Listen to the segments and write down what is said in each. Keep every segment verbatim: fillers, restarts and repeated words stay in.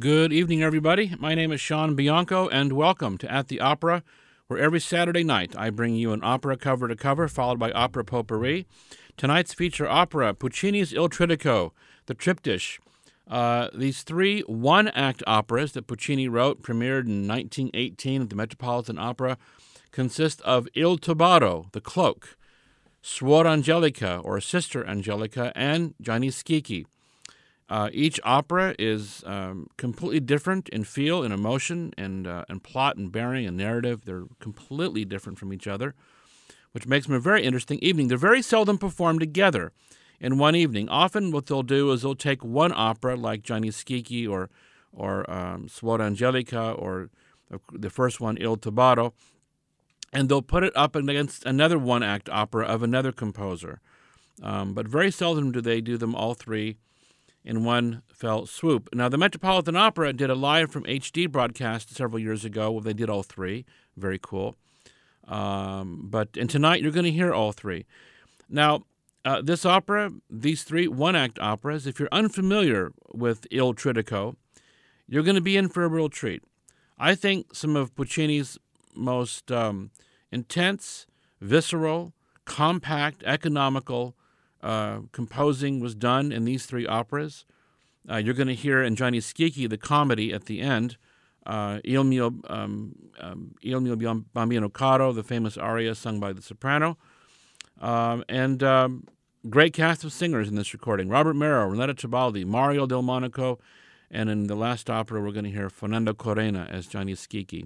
Good evening, everybody. My name is Sean Bianco, and welcome to At the Opera, where every Saturday night I bring you an opera cover to cover, followed by opera potpourri. Tonight's feature opera, Puccini's Il Trittico, the Triptych. Uh, these three one-act operas that Puccini wrote, premiered in nineteen eighteen at the Metropolitan Opera, consist of Il Tubato, the Cloak, Suor Angelica, or Sister Angelica, and Gianni Schicchi. Uh, each opera is um, completely different in feel and emotion and uh, and plot and bearing and narrative. They're completely different from each other, which makes them a very interesting evening. They're very seldom performed together in one evening. Often what they'll do is they'll take one opera like Gianni Schicchi or, or um, Suor Angelica or the first one, Il Tubato, and they'll put it up against another one-act opera of another composer. Um, but very seldom do they do them all three in one fell swoop. Now, the Metropolitan Opera did a live from H D broadcast several years ago where they did all three. Very cool. Um, but and tonight you're going to hear all three. Now, uh, this opera, these three one-act operas, if you're unfamiliar with Il Trittico, you're going to be in for a real treat. I think some of Puccini's most um, intense, visceral, compact, economical Uh, composing was done in these three operas. Uh, you're going to hear in Gianni Schicchi the comedy at the end, uh, Il mio, um, um, Il mio bambino caro, the famous aria sung by the soprano, um, and um, great cast of singers in this recording: Robert Merrill, Renata Tebaldi, Mario Del Monaco, and in the last opera we're going to hear Fernando Corena as Gianni Schicchi.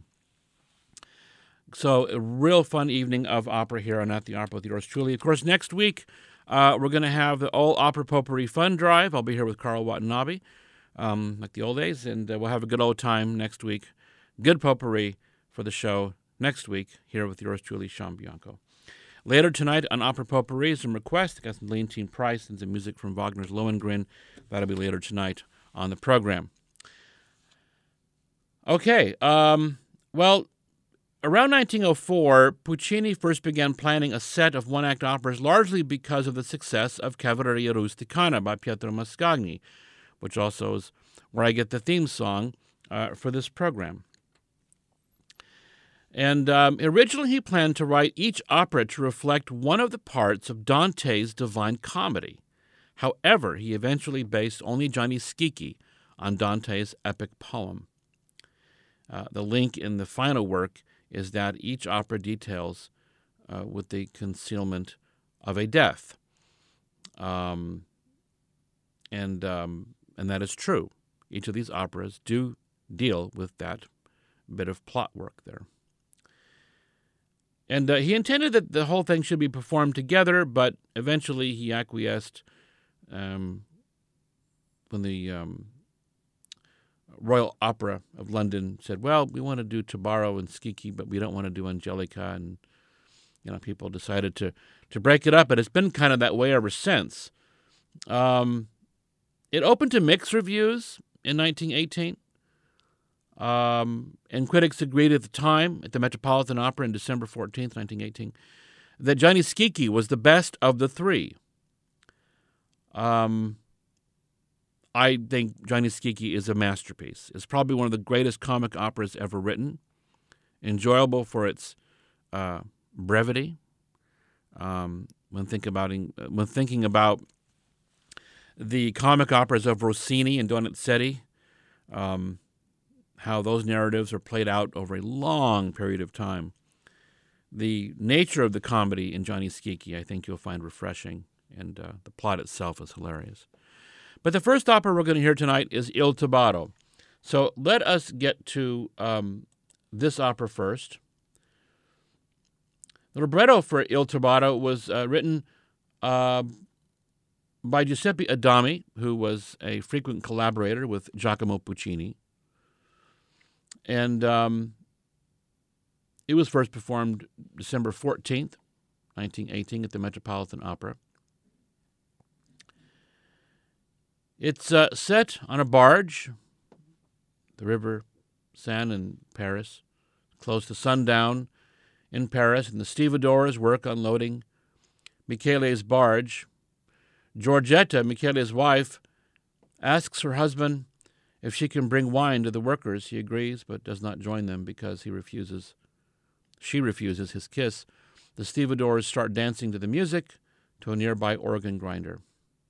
So a real fun evening of opera here on At the Opera with yours truly. Of course, next week, Uh, we're going to have the All Opera Potpourri Fun Drive. I'll be here with Carl Watanabe, um, like the old days, and uh, we'll have a good old time next week. Good potpourri for the show next week here with yours truly, Sean Bianco. Later tonight on Opera Potpourri, some requests. I got some Leontine Price and some music from Wagner's Lohengrin. That'll be later tonight on the program. Okay, um, well, around nineteen oh four, Puccini first began planning a set of one-act operas largely because of the success of Cavalleria Rusticana by Pietro Mascagni, which also is where I get the theme song uh, for this program. And um, originally he planned to write each opera to reflect one of the parts of Dante's Divine Comedy. However, he eventually based only Gianni Schicchi on Dante's epic poem. Uh, the link in the final work is that each opera details uh, with the concealment of a death. Um, and um, and that is true. Each of these operas do deal with that bit of plot work there. And uh, he intended that the whole thing should be performed together, but eventually he acquiesced um, when the Um, Royal Opera of London said, well, we want to do Tabarro and Schicchi, but we don't want to do Angelica. And, you know, people decided to, to break it up, but it's been kind of that way ever since. Um, it opened to mixed reviews in nineteen eighteen. Um, and critics agreed at the time, at the Metropolitan Opera in December fourteenth, nineteen eighteen, that Gianni Schicchi was the best of the three. Um... I think Gianni Schicchi is a masterpiece. It's probably one of the greatest comic operas ever written, enjoyable for its uh, brevity. Um, when, think about, when thinking about the comic operas of Rossini and Donizetti, um, how those narratives are played out over a long period of time, the nature of the comedy in Gianni Schicchi, I think you'll find refreshing, and uh, the plot itself is hilarious. But the first opera we're going to hear tonight is Il Tubato. So let us get to um, this opera first. The libretto for Il Tubato was uh, written uh, by Giuseppe Adami, who was a frequent collaborator with Giacomo Puccini. And um, it was first performed December fourteenth, nineteen eighteen at the Metropolitan Opera. It's uh, set on a barge, the River Seine in Paris, close to sundown in Paris, and the stevedores work unloading Michele's barge. Giorgetta, Michele's wife, asks her husband If she can bring wine to the workers, he agrees, but does not join them because he refuses. She refuses his kiss. The stevedores start dancing to the music to a nearby organ grinder.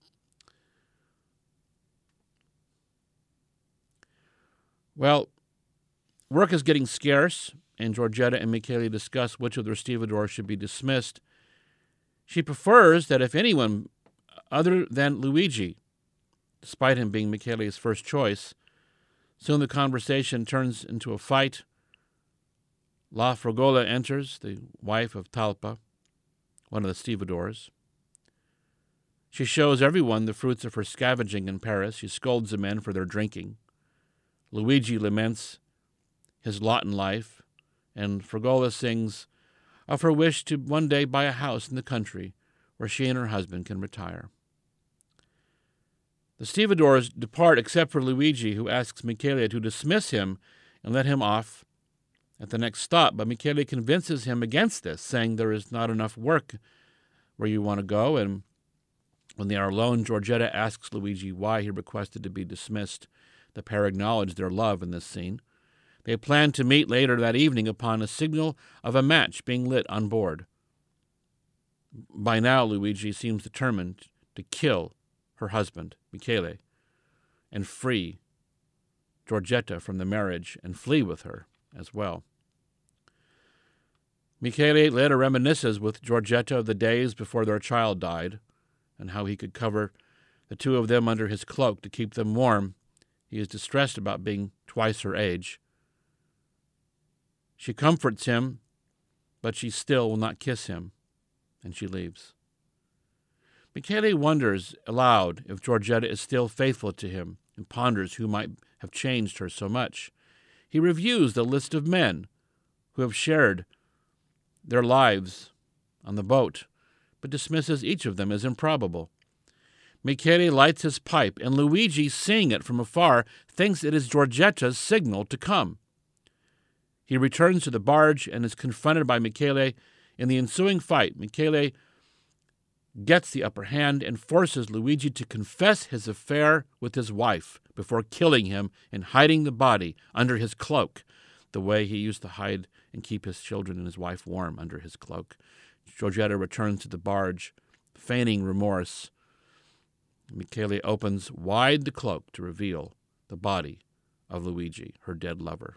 Well, work is getting scarce, and Georgetta and Michele discuss which of their stevedores should be dismissed. She prefers that if anyone other than Luigi, despite him being Michele's first choice. Soon the conversation turns into a fight. La Fragola enters, the wife of Talpa, one of the stevedores. She shows everyone the fruits of her scavenging in Paris. She scolds the men for their drinking. Luigi laments his lot in life, and Fragola sings of her wish to one day buy a house in the country where she and her husband can retire. The stevedores depart except for Luigi, who asks Michele to dismiss him and let him off at the next stop, but Michele convinces him against this, saying there is not enough work where you want to go, and when they are alone, Georgetta asks Luigi why he requested to be dismissed. The pair acknowledge their love in this scene. They plan to meet later that evening upon a signal of a match being lit on board. By now, Luigi seems determined to kill her husband, Michele, and free Georgetta from the marriage and flee with her as well. Michele later reminisces with Georgetta of the days before their child died and how he could cover the two of them under his cloak to keep them warm. He is distressed about being twice her age. She comforts him, but she still will not kiss him, and she leaves. Michele wonders aloud if Georgetta is still faithful to him and ponders who might have changed her so much. He reviews the list of men who have shared their lives on the boat, but dismisses each of them as improbable. Michele lights his pipe, and Luigi, seeing it from afar, thinks it is Georgetta's signal to come. He returns to the barge and is confronted by Michele. In the ensuing fight, Michele gets the upper hand and forces Luigi to confess his affair with his wife before killing him and hiding the body under his cloak, the way he used to hide and keep his children and his wife warm under his cloak. Georgetta returns to the barge, feigning remorse. Michele opens wide the cloak to reveal the body of Luigi, her dead lover.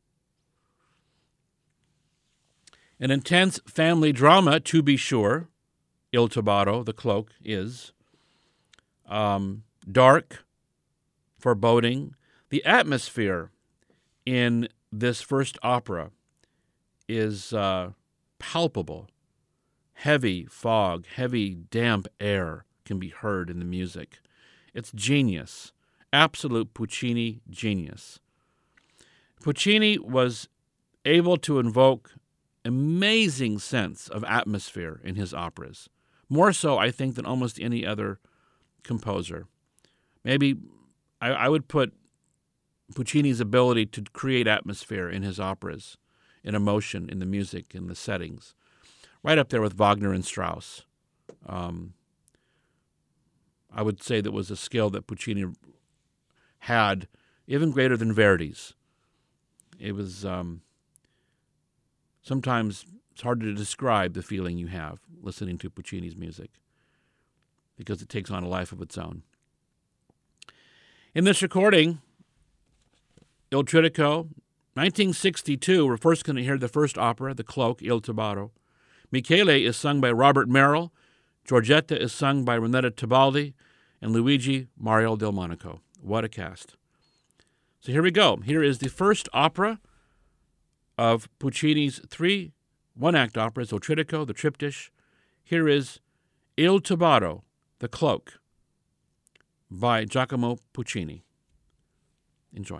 An intense family drama, to be sure. Il Tubaro, the cloak, is um, dark, foreboding. The atmosphere in this first opera is uh, palpable. Heavy fog, heavy damp air can be heard in the music. It's genius, absolute Puccini genius. Puccini was able to invoke amazing sense of atmosphere in his operas. More so, I think, than almost any other composer. Maybe I, I would put Puccini's ability to create atmosphere in his operas, in emotion, in the music, in the settings, right up there with Wagner and Strauss. Um, I would say that was a skill that Puccini had, even greater than Verdi's. It was um, sometimes it's hard to describe the feeling you have listening to Puccini's music because it takes on a life of its own. In this recording, Il Trittico, nineteen sixty-two, we're first going to hear the first opera, The Cloak, Il Tubaro. Michele is sung by Robert Merrill, Georgetta is sung by Renetta Tebaldi, and Luigi, Mario Del Monaco. What a cast. So here we go. Here is the first opera of Puccini's three one-act operas, Il Trittico, the Triptych. Here is Il Tubaro, The Cloak, by Giacomo Puccini. Enjoy.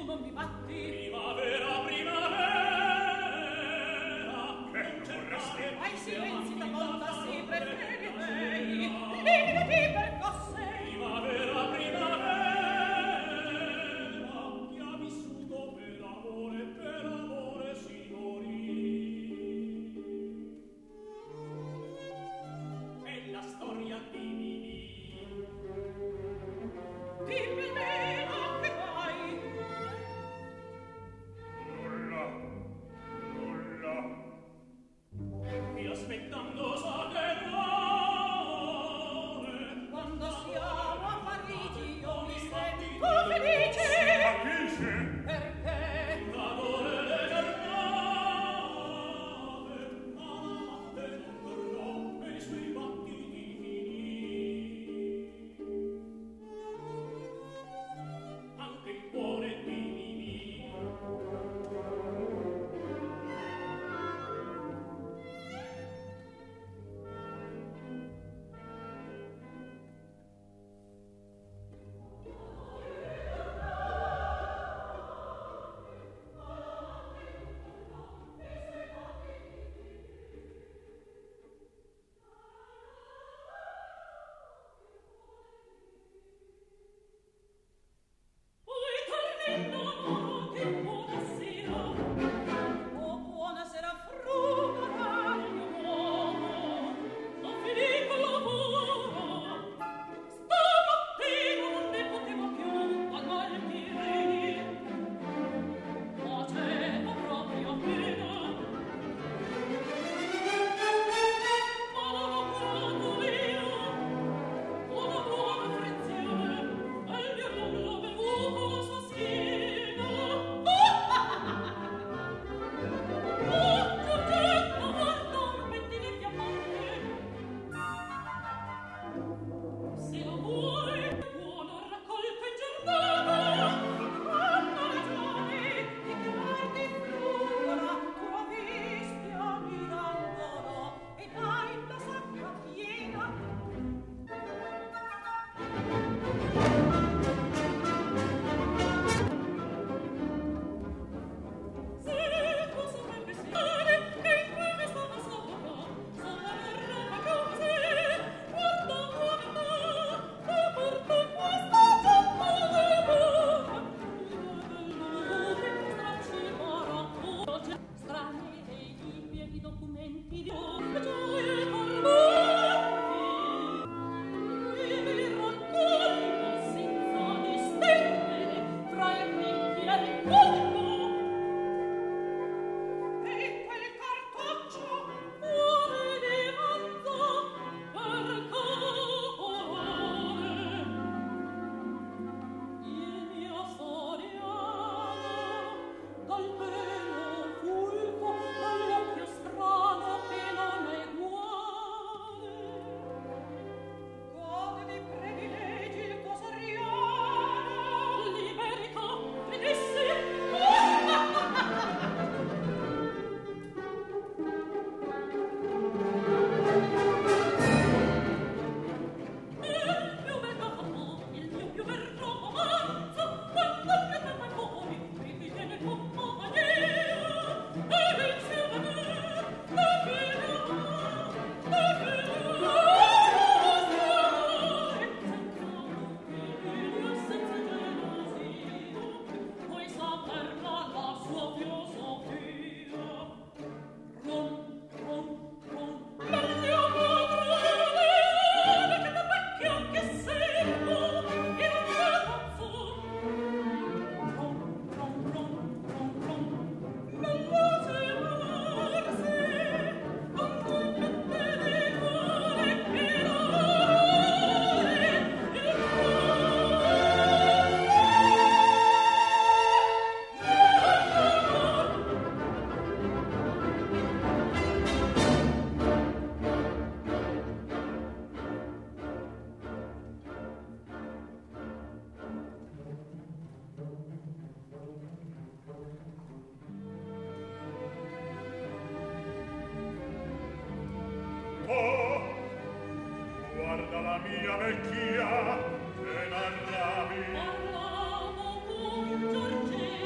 vecchia che narravi. Parlavo con Giorgetta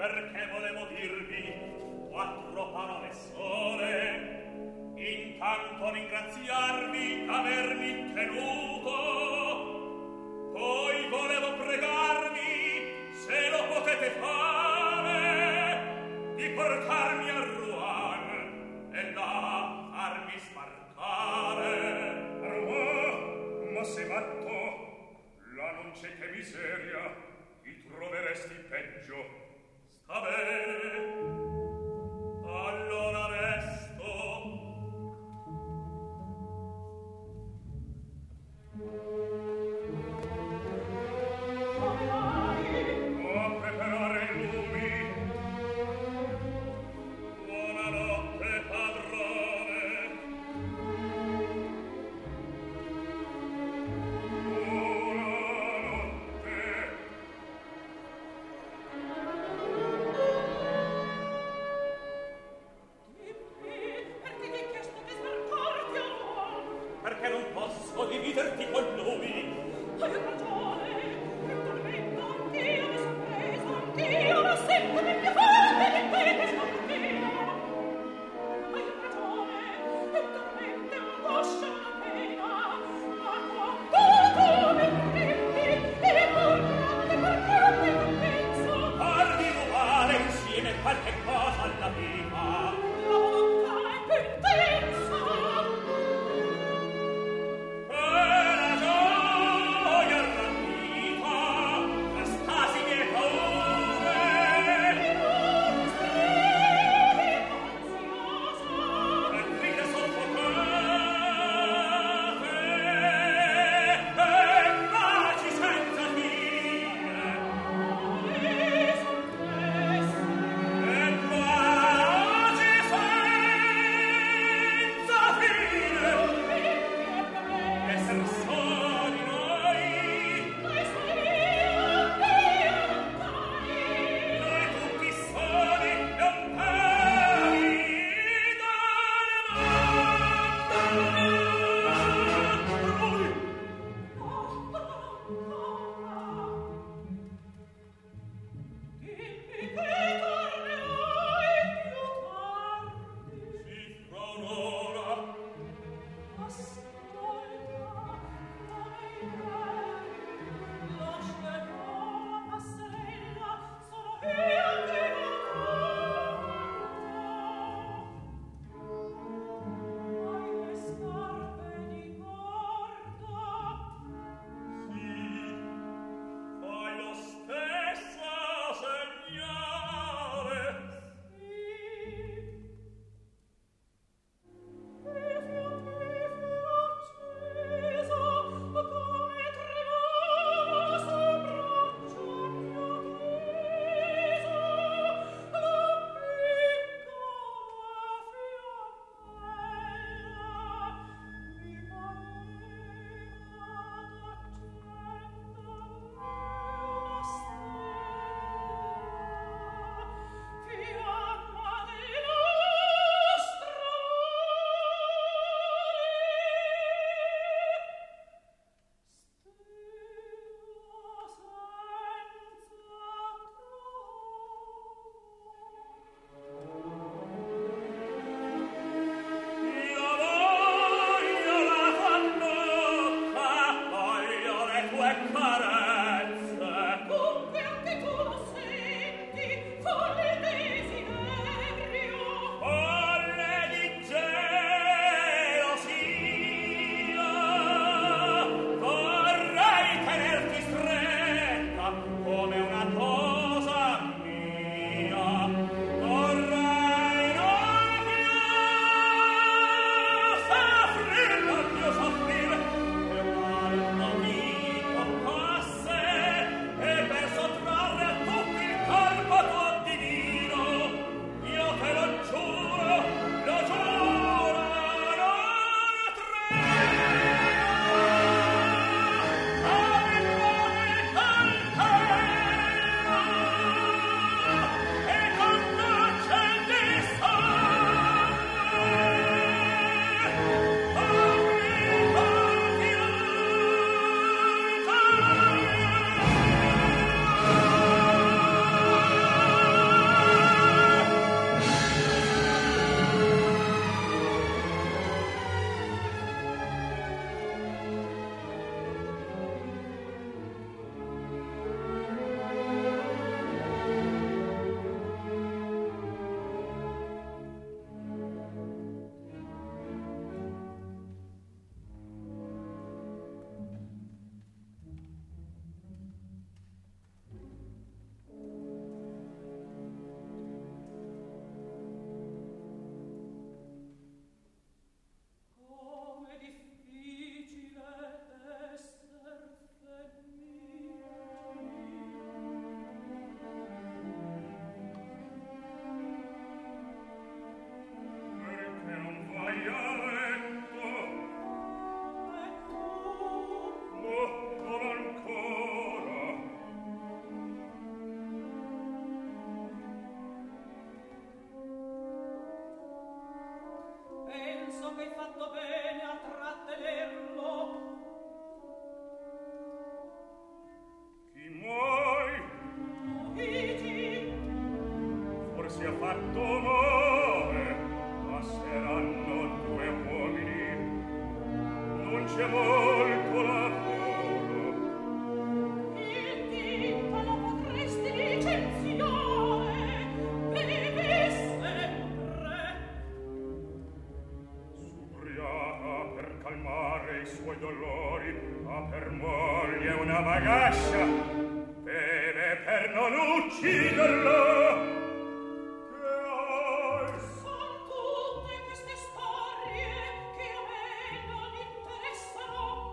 perché volevo dirvi quattro parole sole, intanto ringraziarvi d'avermi tenuto, poi volevo pregarvi, se lo potete fare, di portarmi a Rouen e là farmi sbarcare. A Rouen? Ma sei matto? Là non c'è che miseria, ti troveresti peggio. Sta bene, allora resto. A preparare i lumi. Buonanotte, padrone. Buonanotte. Perché ti hai chiesto di sbarcarti a Rouen? Perché non posso dividerti con lui. Hai ragione, che tormento anch'io mi son preso, anch'io lo sento nel mio cuore di te che scompino. Hai ragione, che tormento è angoscia una pena, ma quando tu mi prendi, e pur grande, pur grande non penso. Farvi rubare insieme qualche cosa alla vita. La volontà è più intensa. E la gioia rapita, l'estasi mie paure. Le grida soffocate, e baci senza fine. E baci senza fine. Esser soli noi, noi tutti soli, lontani dalle mani. Sì, fra un'ora. Fai lo stesso segnale. Io voglio la condotta, voglio le tue carezze. Dunque anche tu lo senti, folle desiderio. Folle di gelosia, vorrei tenerti stretta come una cosa mia. Vorrei non più soffrire, non più soffrire, che un altro amico possa fatto male, passeranno due uomini, non c'è molto lavoro. Il dito lo potresti licenziare, bevi sempre. S'ubriaca per calmare i suoi dolori, ha per moglie una bagascia, beve per non ucciderlo. Che hai? Son tutte queste storie che a me non interessano.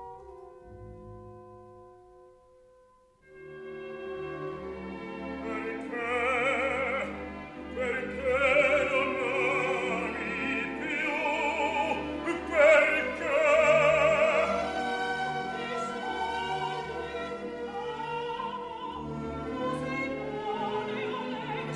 Perché? Perché non ami più? Perché? Ti sto lontano, così buone o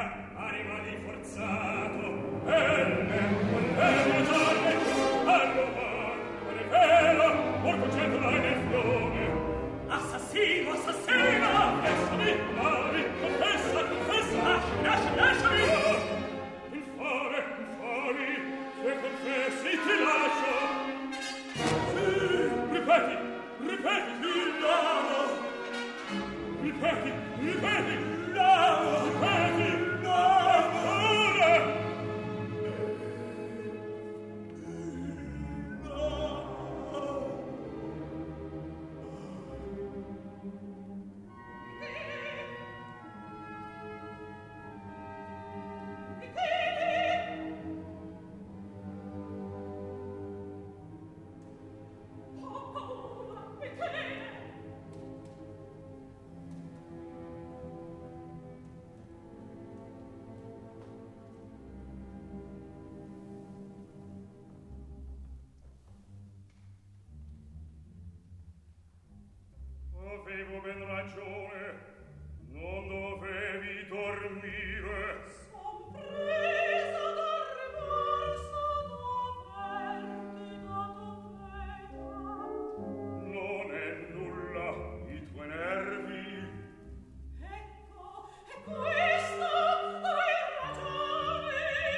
Avevo ben ragione, non dovevi dormire. Son presa dal rimorso d'averti dato preda. Non è nulla, i tuoi nervi. Ecco, è questo, hai ragione.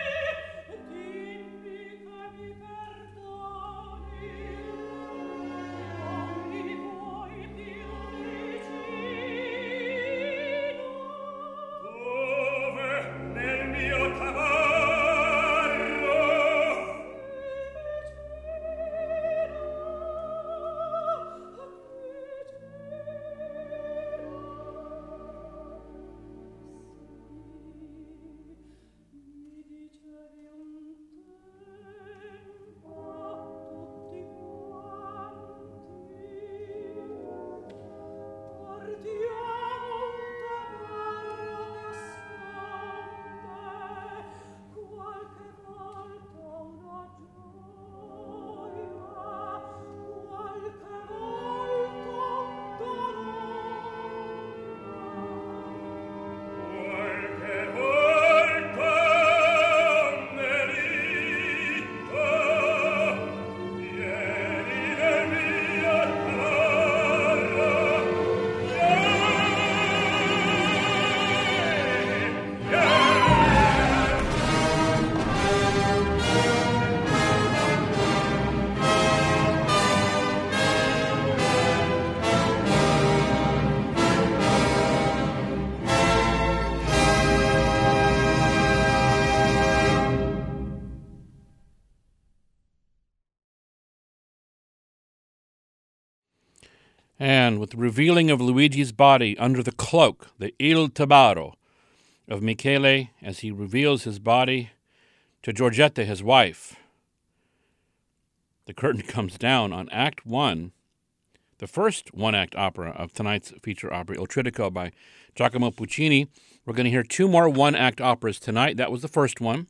Dimmi che mi perdoni. Non mi vuoi più vicino. Dove? Nel mio cavallo. Qualche volta un delitto. Vieni nel mio cavallo. Vieni, vieni. And with the revealing of Luigi's body under the cloak, the Il Tabaro of Michele, as he reveals his body to Giorgetta, his wife, the curtain comes down on Act One, the first one-act opera of tonight's feature opera, Il Trittico by Giacomo Puccini. We're going to hear two more one-act operas tonight. That was the first one.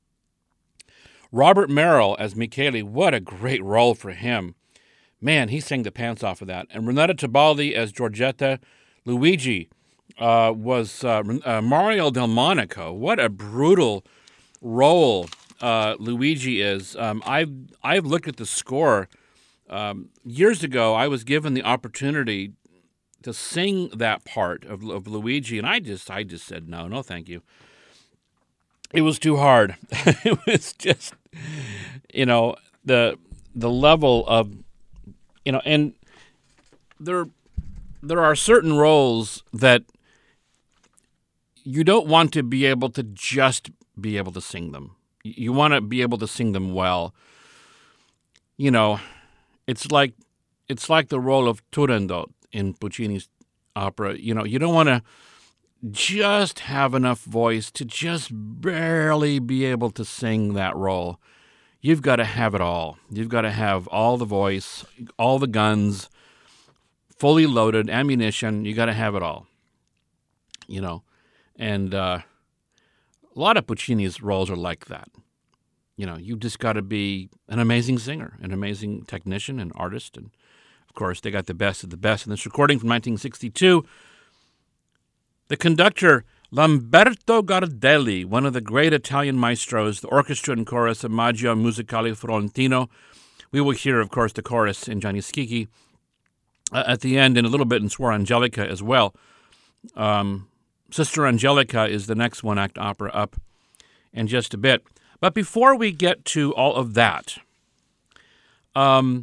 Robert Merrill as Michele, what a great role for him. Man, he sang the pants off of that. And Renata Tebaldi as Giorgetta. Luigi uh, was uh, uh, Mario Del Monaco. What a brutal role uh, Luigi is. Um, I've, I've looked at the score. Um, years ago, I was given the opportunity to sing that part of, of Luigi, and I just I just said, no, no, thank you. It was too hard. It was just, you know, the the level of, you know, and there there are certain roles that you don't want to be able to just be able to sing them. You want to be able to sing them well. You know, it's like it's like the role of Turandot in Puccini's opera. You know, you don't want to just have enough voice to just barely be able to sing that role. You've got to have it all. You've got to have all the voice, all the guns, fully loaded ammunition. You got to have it all. You know, and uh, a lot of Puccini's roles are like that. You know, you just got to be an amazing singer, an amazing technician and artist. And, of course, they got the best of the best. In this recording from nineteen sixty-two, the conductor Lamberto Gardelli, one of the great Italian maestros, the orchestra and chorus of Maggio Musicale Florentino. We will hear, of course, the chorus in Gianni Schicchi uh, at the end and a little bit in Suor Angelica as well. Um, Sister Angelica is the next one-act opera up in just a bit. But before we get to all of that, um,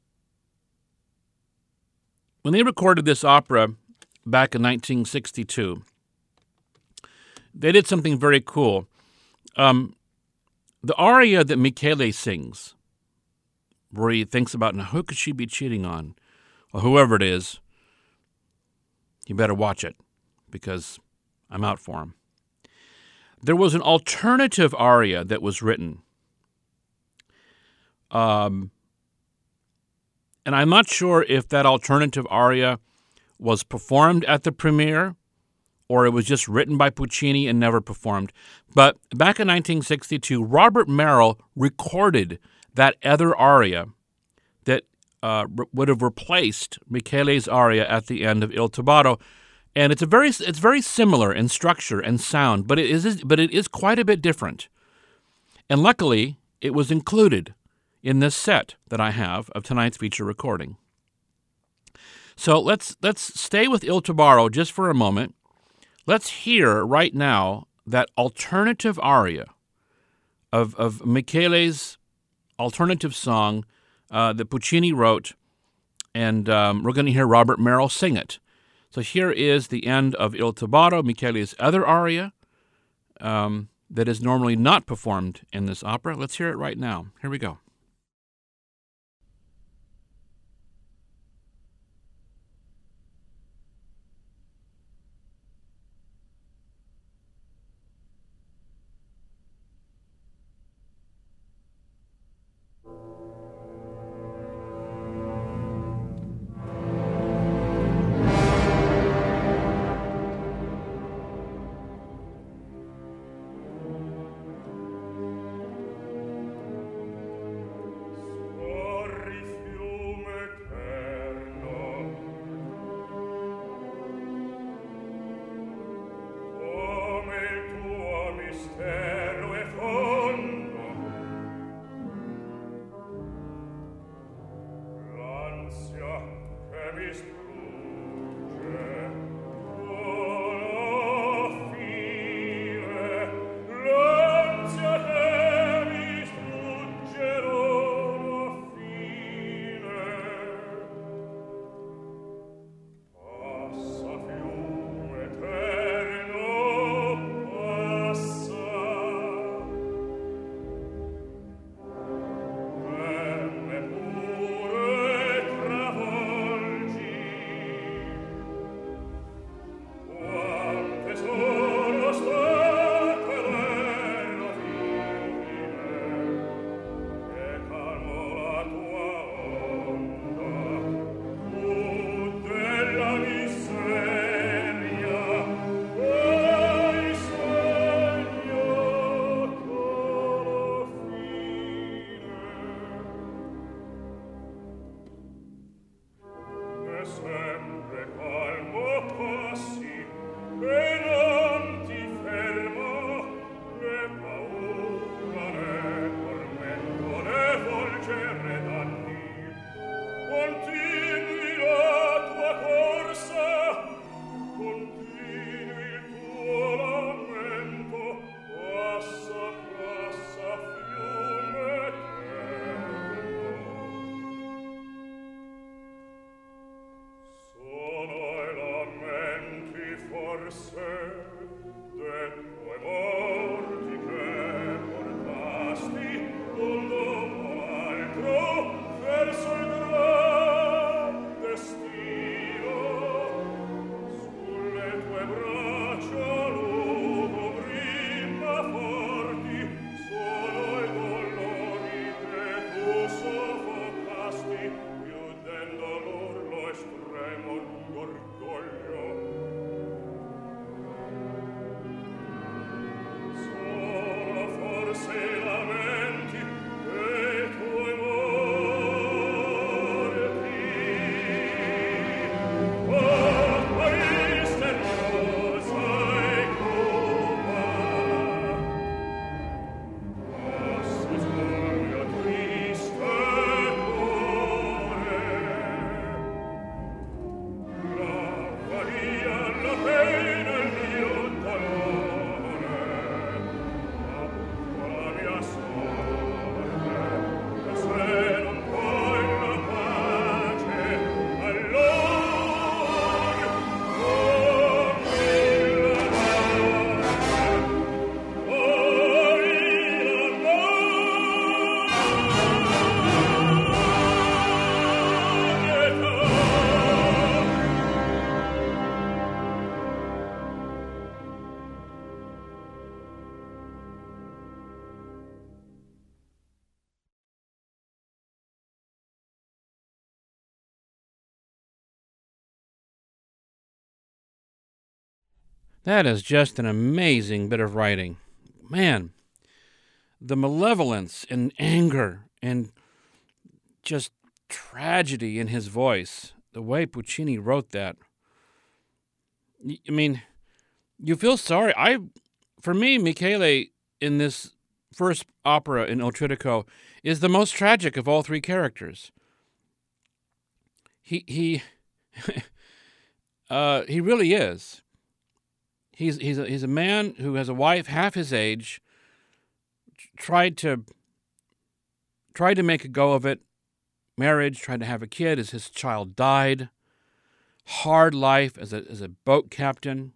when they recorded this opera back in nineteen sixty-two, they did something very cool. Um, the aria that Michele sings, where he thinks about, now, who could she be cheating on? Well, whoever it is, you better watch it, because I'm out for him. There was an alternative aria that was written. Um, and I'm not sure if that alternative aria was performed at the premiere, or it was just written by Puccini and never performed. But back in nineteen sixty-two, Robert Merrill recorded that other aria that uh, re- would have replaced Michele's aria at the end of Il Tubarão, and it's a very it's very similar in structure and sound, but it is but it is quite a bit different. And luckily, it was included in this set that I have of tonight's feature recording. So let's let's stay with Il Tubarão just for a moment. Let's hear right now that alternative aria of, of Michele's alternative song uh, that Puccini wrote, and um, we're going to hear Robert Merrill sing it. So here is the end of Il Tubarão, Michele's other aria um, that is normally not performed in this opera. Let's hear it right now. Here we go. Solo That is just an amazing bit of writing. Man, the malevolence and anger and just tragedy in his voice, the way Puccini wrote that. I mean, you feel sorry. I, for me, Michele in this first opera in Il Triduco is the most tragic of all three characters. He he, uh, he really is. He's he's a, he's a man who has a wife half his age. Tried to tried to make a go of it. Marriage, tried to have a kid as his child died. Hard life as a as a boat captain.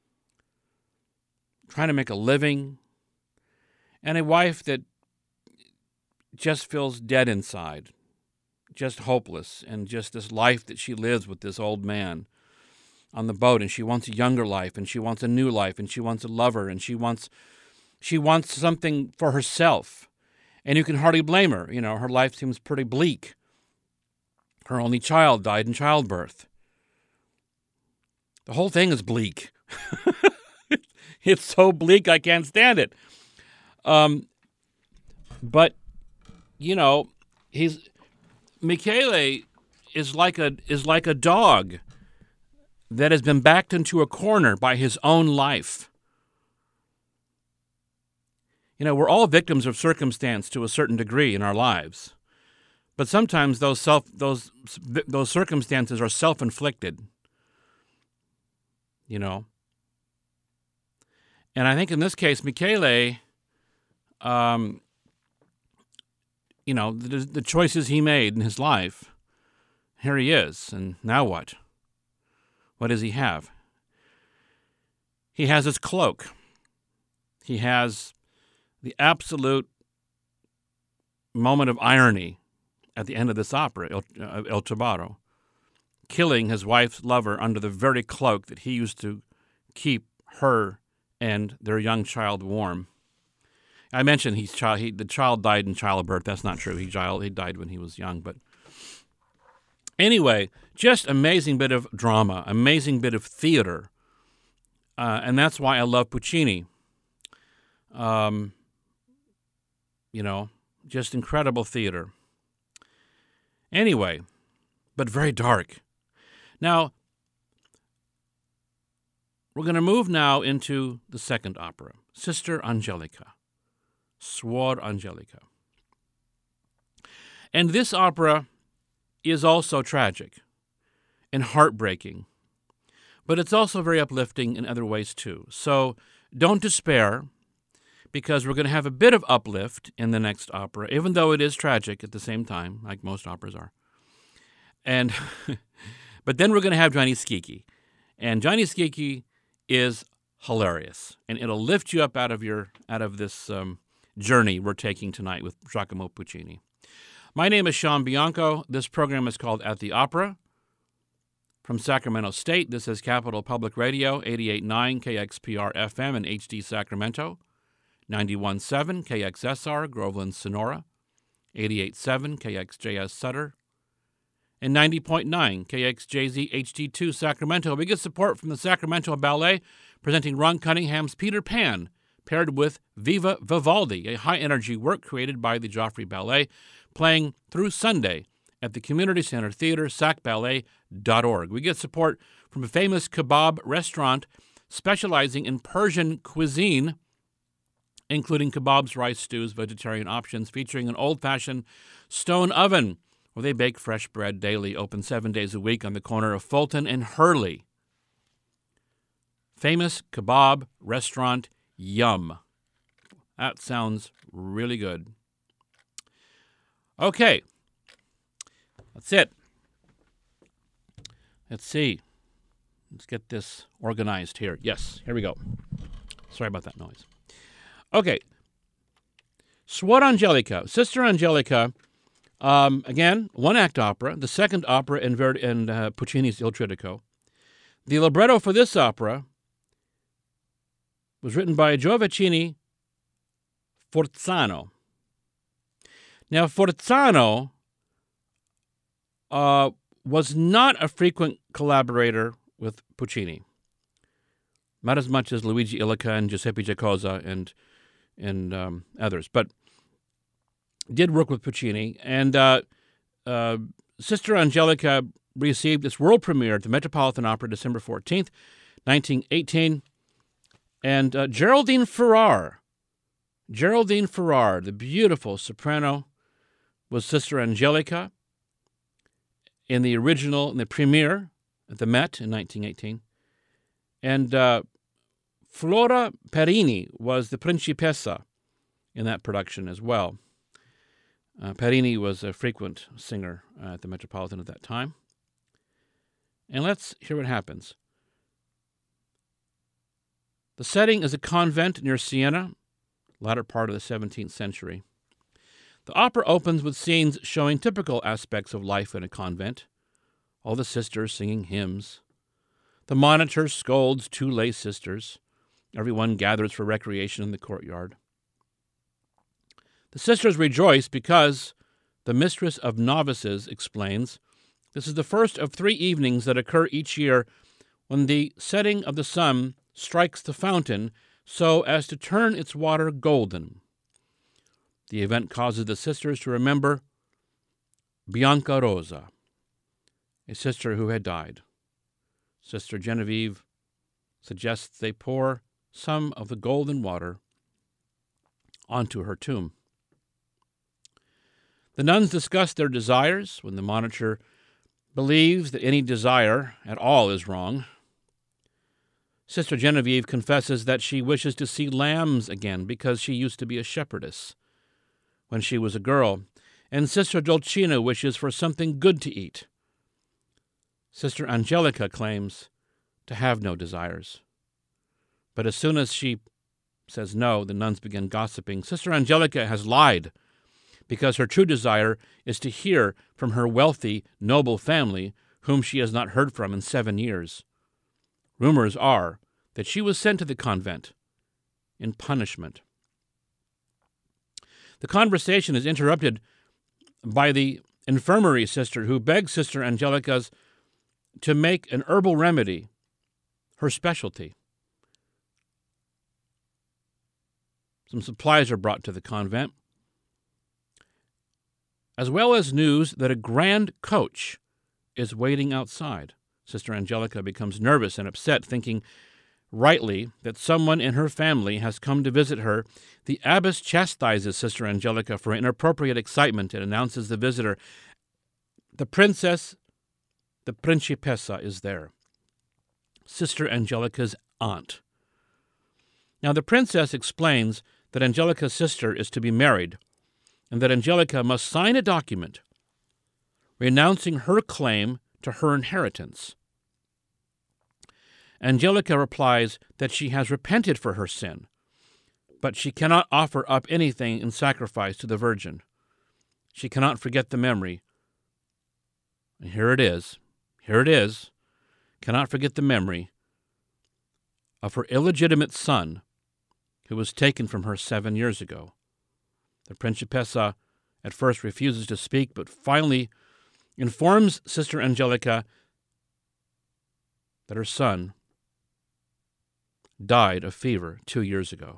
Trying to make a living. And a wife that just feels dead inside. Just hopeless. And just this life that she lives with this old man on the boat. And she wants a younger life. And she wants a new life. And she wants a lover. And she wants she wants something for herself. And you can hardly blame her. You know, her life seems pretty bleak. Her only child died in childbirth. The whole thing is bleak. It's so bleak I can't stand it. Um, but, you know, he's Michele is like a is like a dog that has been backed into a corner by his own life. You know, we're all victims of circumstance to a certain degree in our lives, but sometimes those self those those circumstances are self-inflicted. You know, and I think in this case, Michele, um, you know, the, the choices he made in his life, here he is, and now what? What does he have? He has his cloak. He has the absolute moment of irony at the end of this opera, Il, uh, Il Turbaro, killing his wife's lover under the very cloak that he used to keep her and their young child warm. I mentioned he's child, he, the child died in childbirth. That's not true. He, child, he died when he was young. But anyway, just amazing bit of drama, amazing bit of theater. Uh, and that's why I love Puccini. Um, you know, just incredible theater. Anyway, but very dark. Now, we're going to move now into the second opera, Sister Angelica, Suor Angelica. And this opera is also tragic and heartbreaking, but it's also very uplifting in other ways too. So don't despair, because we're going to have a bit of uplift in the next opera, even though it is tragic at the same time, like most operas are. And but then we're going to have Gianni Schicchi. And Gianni Schicchi is hilarious, and it'll lift you up out of your out of this um, journey we're taking tonight with Giacomo Puccini. My name is Sean Bianco. This program is called At the Opera. From Sacramento State, this is Capital Public Radio, eighty-eight point nine K X P R F M in H D Sacramento, ninety-one point seven K X S R Groveland, Sonora, eighty-eight point seven K X J S Sutter, and ninety point nine K X J Z H D two Sacramento. We get support from the Sacramento Ballet, presenting Ron Cunningham's Peter Pan, paired with Viva Vivaldi, a high-energy work created by the Joffrey Ballet, playing through Sunday at the Community Center Theater, sac ballet dot org. We get support from a famous kebab restaurant specializing in Persian cuisine, including kebabs, rice stews, vegetarian options, featuring an old-fashioned stone oven where they bake fresh bread daily, open seven days a week on the corner of Fulton and Hurley. Famous kebab restaurant, Yum. That sounds really good. Okay, that's it. Let's see. Let's get this organized here. Yes, here we go. Sorry about that noise. Okay. Suor Angelica, Sister Angelica, um, again, one-act opera, the second opera in, Ver- in uh, Puccini's Il Triduco. The libretto for this opera was written by Gioacchino Forzano. Now, Forzano uh, was not a frequent collaborator with Puccini. not as much as Luigi Illica and Giuseppe Giacosa and and um, others, but did work with Puccini. And uh, uh, Sister Angelica received its world premiere at the Metropolitan Opera December fourteenth, nineteen eighteen. And uh, Geraldine Farrar, Geraldine Farrar, the beautiful soprano, was Sister Angelica in the original, in the premiere at the Met in nineteen eighteen. And uh, Flora Perini was the Principessa in that production as well. Uh, Perini was a frequent singer uh, at the Metropolitan at that time. And let's hear what happens. The setting is a convent near Siena, latter part of the seventeenth century. The opera opens with scenes showing typical aspects of life in a convent. All the sisters singing hymns. The monitor scolds two lay sisters. Everyone gathers for recreation in the courtyard. The sisters rejoice because the mistress of novices explains this is the first of three evenings that occur each year when the setting of the sun strikes the fountain so as to turn its water golden. The event causes the sisters to remember Bianca Rosa, a sister who had died. Sister Genevieve suggests they pour some of the golden water onto her tomb. The nuns discuss their desires when the monitor believes that any desire at all is wrong. Sister Genevieve confesses that she wishes to see lambs again because she used to be a shepherdess when she was a girl, and Sister Dulcina wishes for something good to eat. Sister Angelica claims to have no desires. But as soon as she says no, the nuns begin gossiping. Sister Angelica has lied because her true desire is to hear from her wealthy, noble family, whom she has not heard from in seven years. Rumors are that she was sent to the convent in punishment. The conversation is interrupted by the infirmary sister who begs Sister Angelica's to make an herbal remedy her specialty. Some supplies are brought to the convent, as well as news that a grand coach is waiting outside. Sister Angelica becomes nervous and upset, thinking rightly that someone in her family has come to visit her. The abbess chastises Sister Angelica for inappropriate excitement and announces the visitor. The princess, the Principessa, is there, Sister Angelica's aunt. Now the princess explains that Angelica's sister is to be married, and that Angelica must sign a document renouncing her claim to her inheritance. Angelica replies that she has repented for her sin, but she cannot offer up anything in sacrifice to the Virgin. She cannot forget the memory. And here it is, here it is, cannot forget the memory of her illegitimate son who was taken from her seven years ago. The Principessa at first refuses to speak, but finally informs Sister Angelica that her son died of fever two years ago.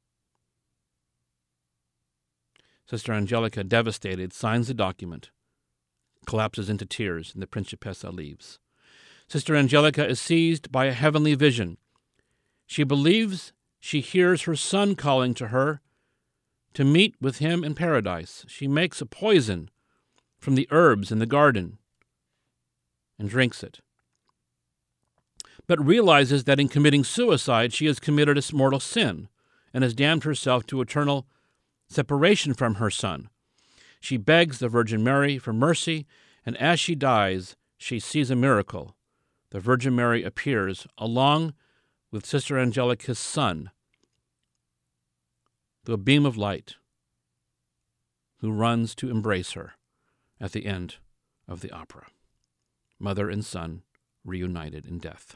Sister Angelica, devastated, signs the document, collapses into tears, and the Principessa leaves. Sister Angelica is seized by a heavenly vision. She believes she hears her son calling to her to meet with him in paradise. She makes a poison from the herbs in the garden and drinks it, but realizes that in committing suicide she has committed a mortal sin and has damned herself to eternal separation from her son. She begs the Virgin Mary for mercy, and as she dies, she sees a miracle. The Virgin Mary appears along with Sister Angelica's son, through a beam of light, who runs to embrace her at the end of the opera. Mother and son reunited in death.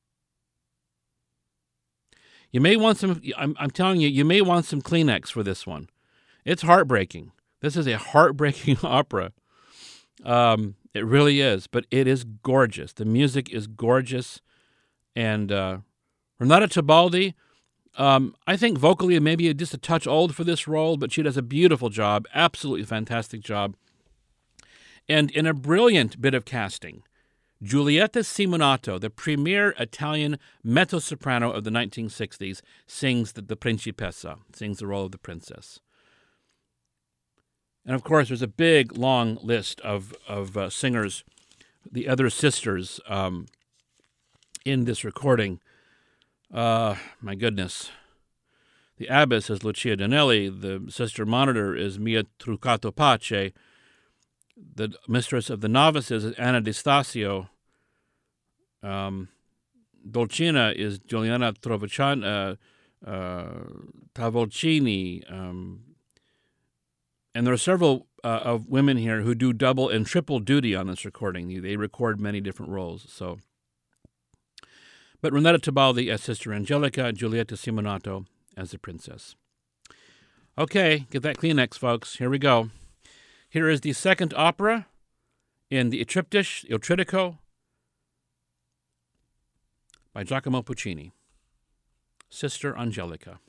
You may want some, I'm, I'm telling you, you may want some Kleenex for this one. It's heartbreaking. This is a heartbreaking opera. Um, it really is, but it is gorgeous. The music is gorgeous, and uh, Renata Tebaldi, um, I think vocally maybe just a touch old for this role, but she does a beautiful job, absolutely fantastic job. And in a brilliant bit of casting, Giulietta Simonato, the premier Italian mezzo-soprano of the nineteen sixties, sings the, the Principessa, sings the role of the princess. And of course, there's a big, long list of, of uh, singers, the other sisters um, in this recording. Uh, my goodness. The abbess is Lucia Donelli. The sister monitor is Mia Truccato Pace. The mistress of the novices is Anna Di Stasio. Um, Dolcina is Giuliana Trovachan, uh, uh, Tavolcini. Um, and there are several uh, of women here who do double and triple duty on this recording. They record many different roles. So, but Renata Tebaldi as Sister Angelica, Giulietta Simonato as the princess. Okay, get that Kleenex, folks. Here we go. Here is the second opera in the Triptych, Il Trittico, by Giacomo Puccini, Sister Angelica.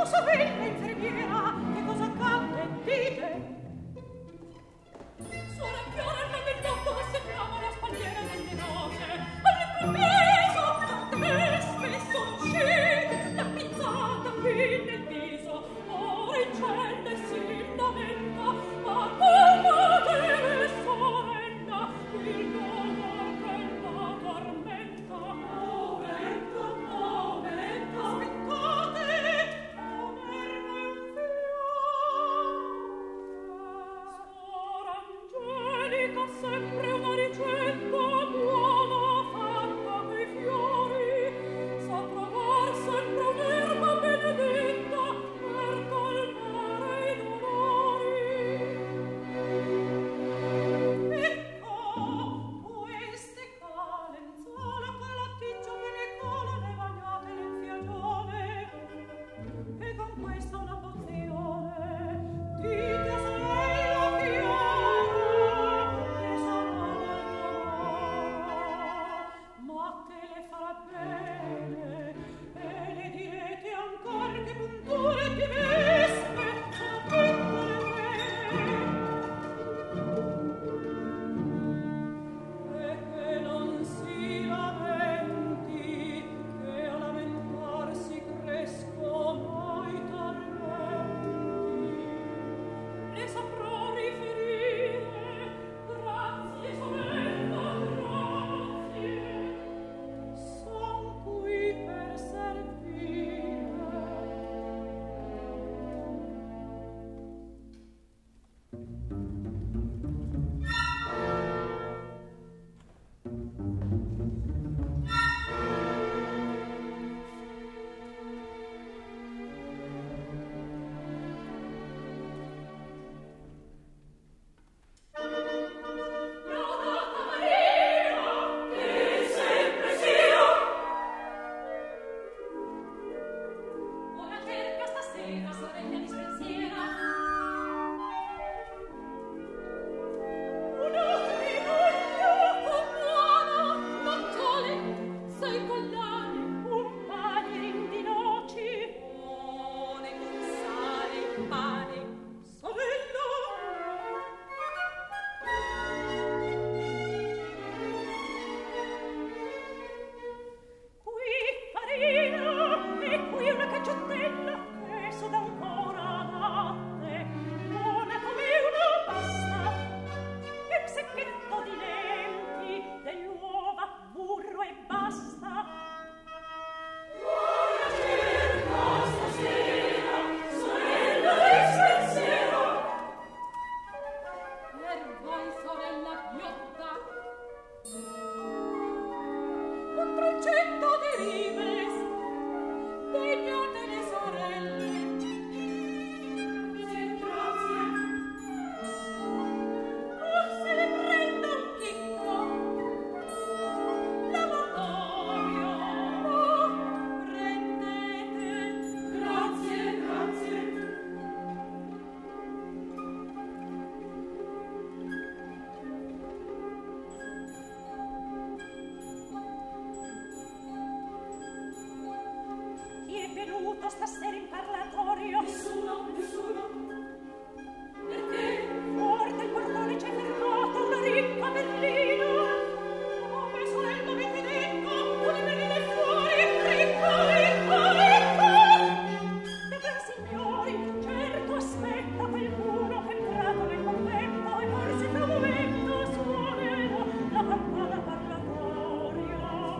Stasera in parlatorio nessuno, nessuno perché fuori del portone c'è fermata una ricca berlina. Come sorella avete detto una berlina è fuori, ricca, ricca, ricca. E per signori certo aspetta qualcuno che entrato nel convento e forse tra un momento suonerà la campana parlatorio.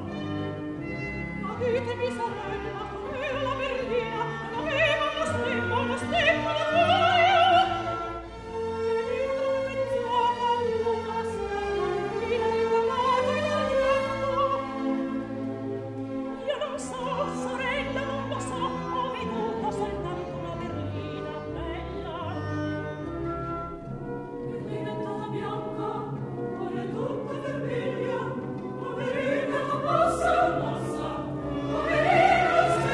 Ma ditemi sorella, com'era la berlina? Aveva uno stemma, uno stemma d'aria. E dentro mezz'ora una stampina regolata in argento. Io non so, sorella, non lo so, ho veduto soltanto una berlina bella. Berlina tutta bianca, con le tutta vermiglia, poverina mossa, mossa, poverina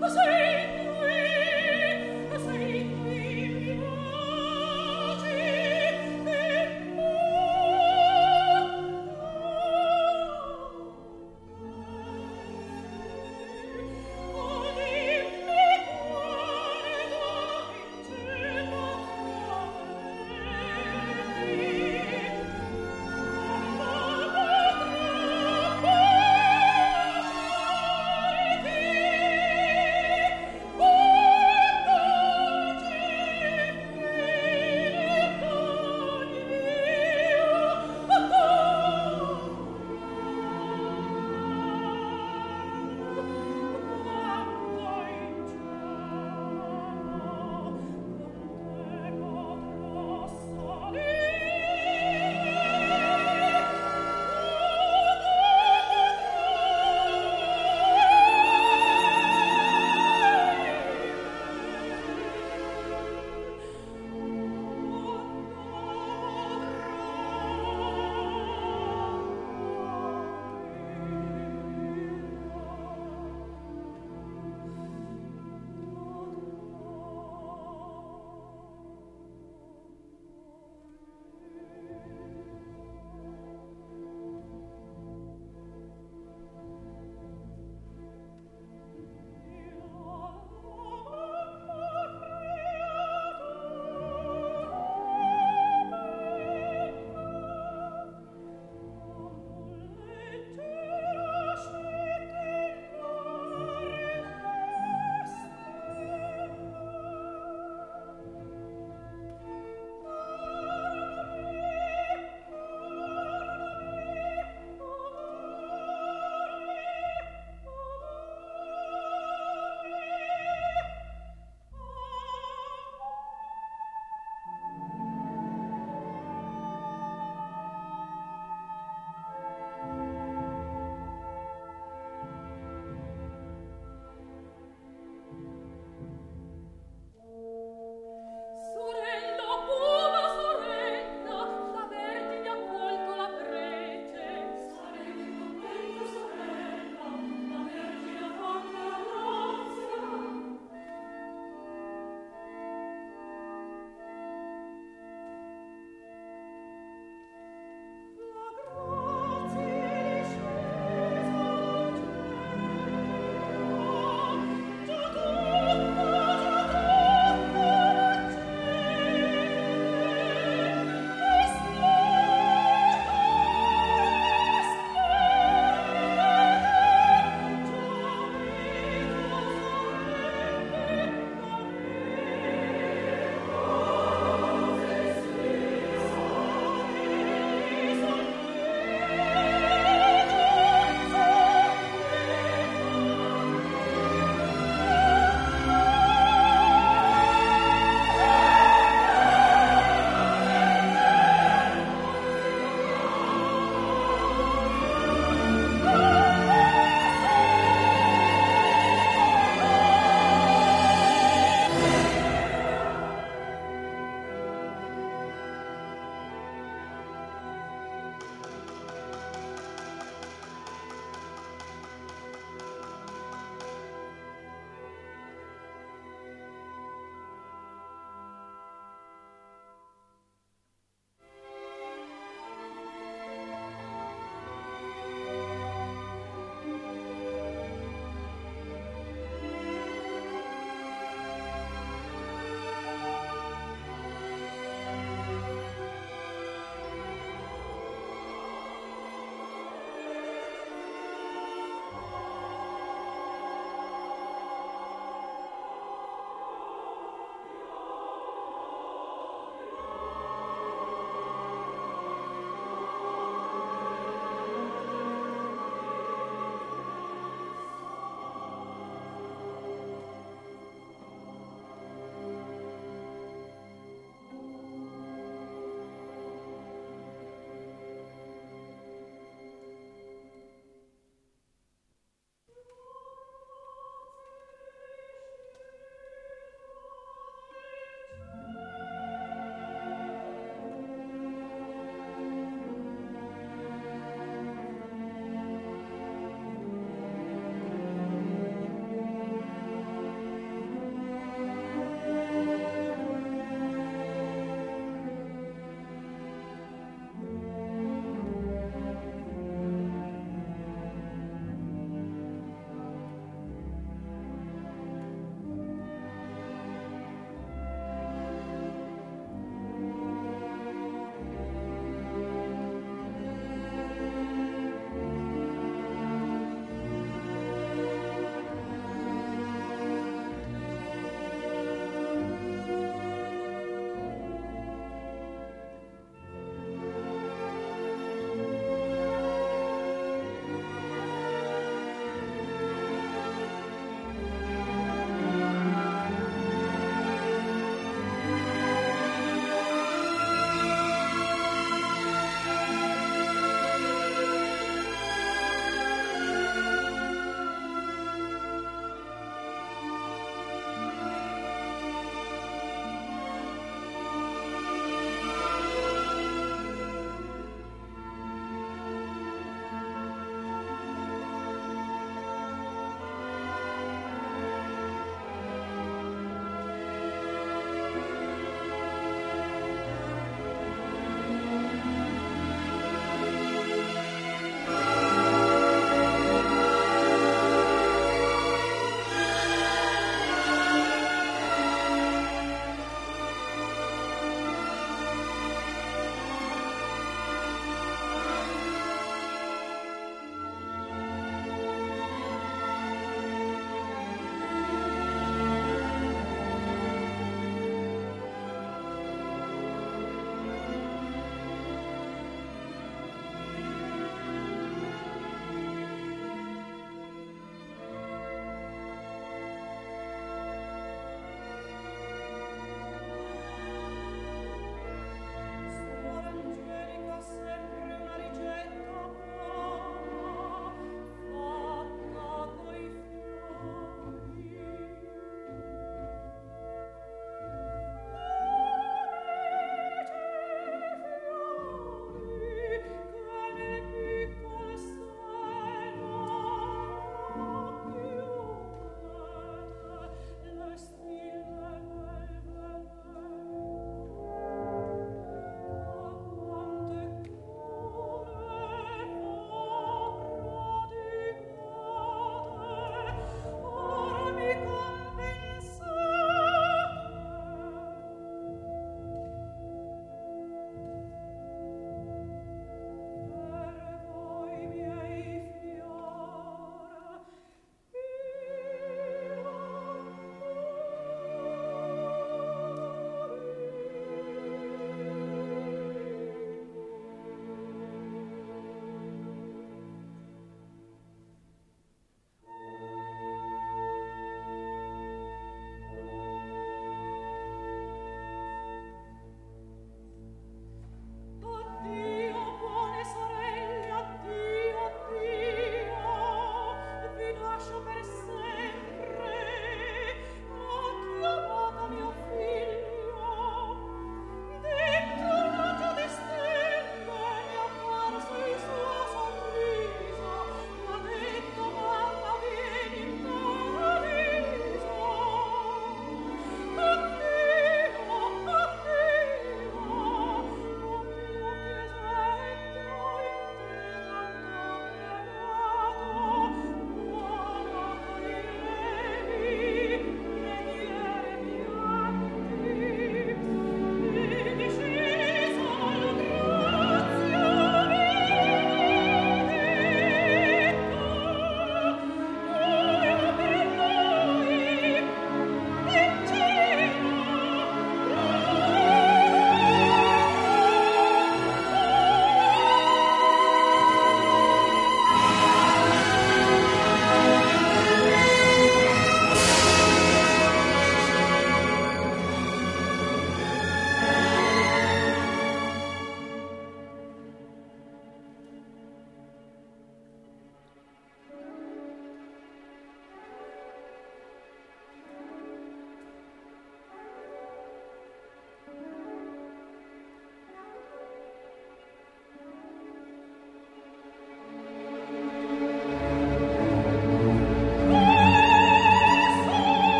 Oh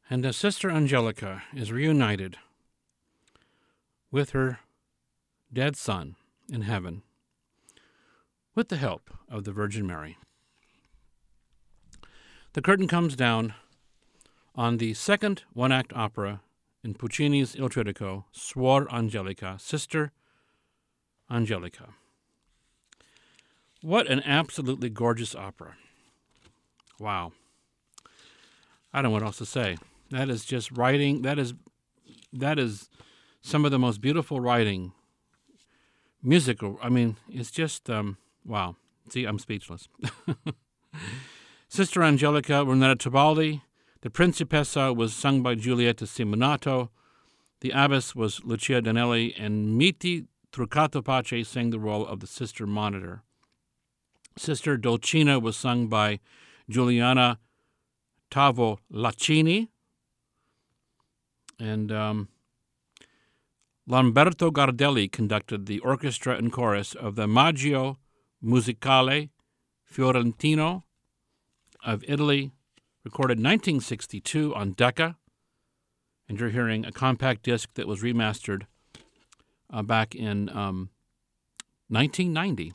And uh, Sister Angelica is reunited with her dead son in heaven with the help of the Virgin Mary. The curtain comes down on the second one-act opera in Puccini's Il Triduco, Suor Angelica, Sister Angelica. What an absolutely gorgeous opera. Wow. I don't know what else to say. That is just writing, that is that is some of the most beautiful writing, musical, I mean, it's just, um, wow. See, I'm speechless. Sister Angelica, Renata Tebaldi. The Principessa was sung by Giulietta Simonato. The Abbess was Lucia Danelli, and Miti Truccato Pace sang the role of the Sister Monitor. Sister Dolcina was sung by Giuliana Tavolacini. And um, Lamberto Gardelli conducted the orchestra and chorus of the Maggio Musicale Fiorentino of Italy, recorded nineteen sixty-two on Decca, and you're hearing a compact disc that was remastered uh, back in um, nineteen ninety.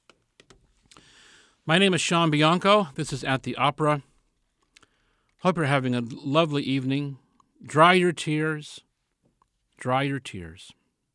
My name is Sean Bianco. This is At the Opera. Hope you're having a lovely evening. Dry your tears. Dry your tears.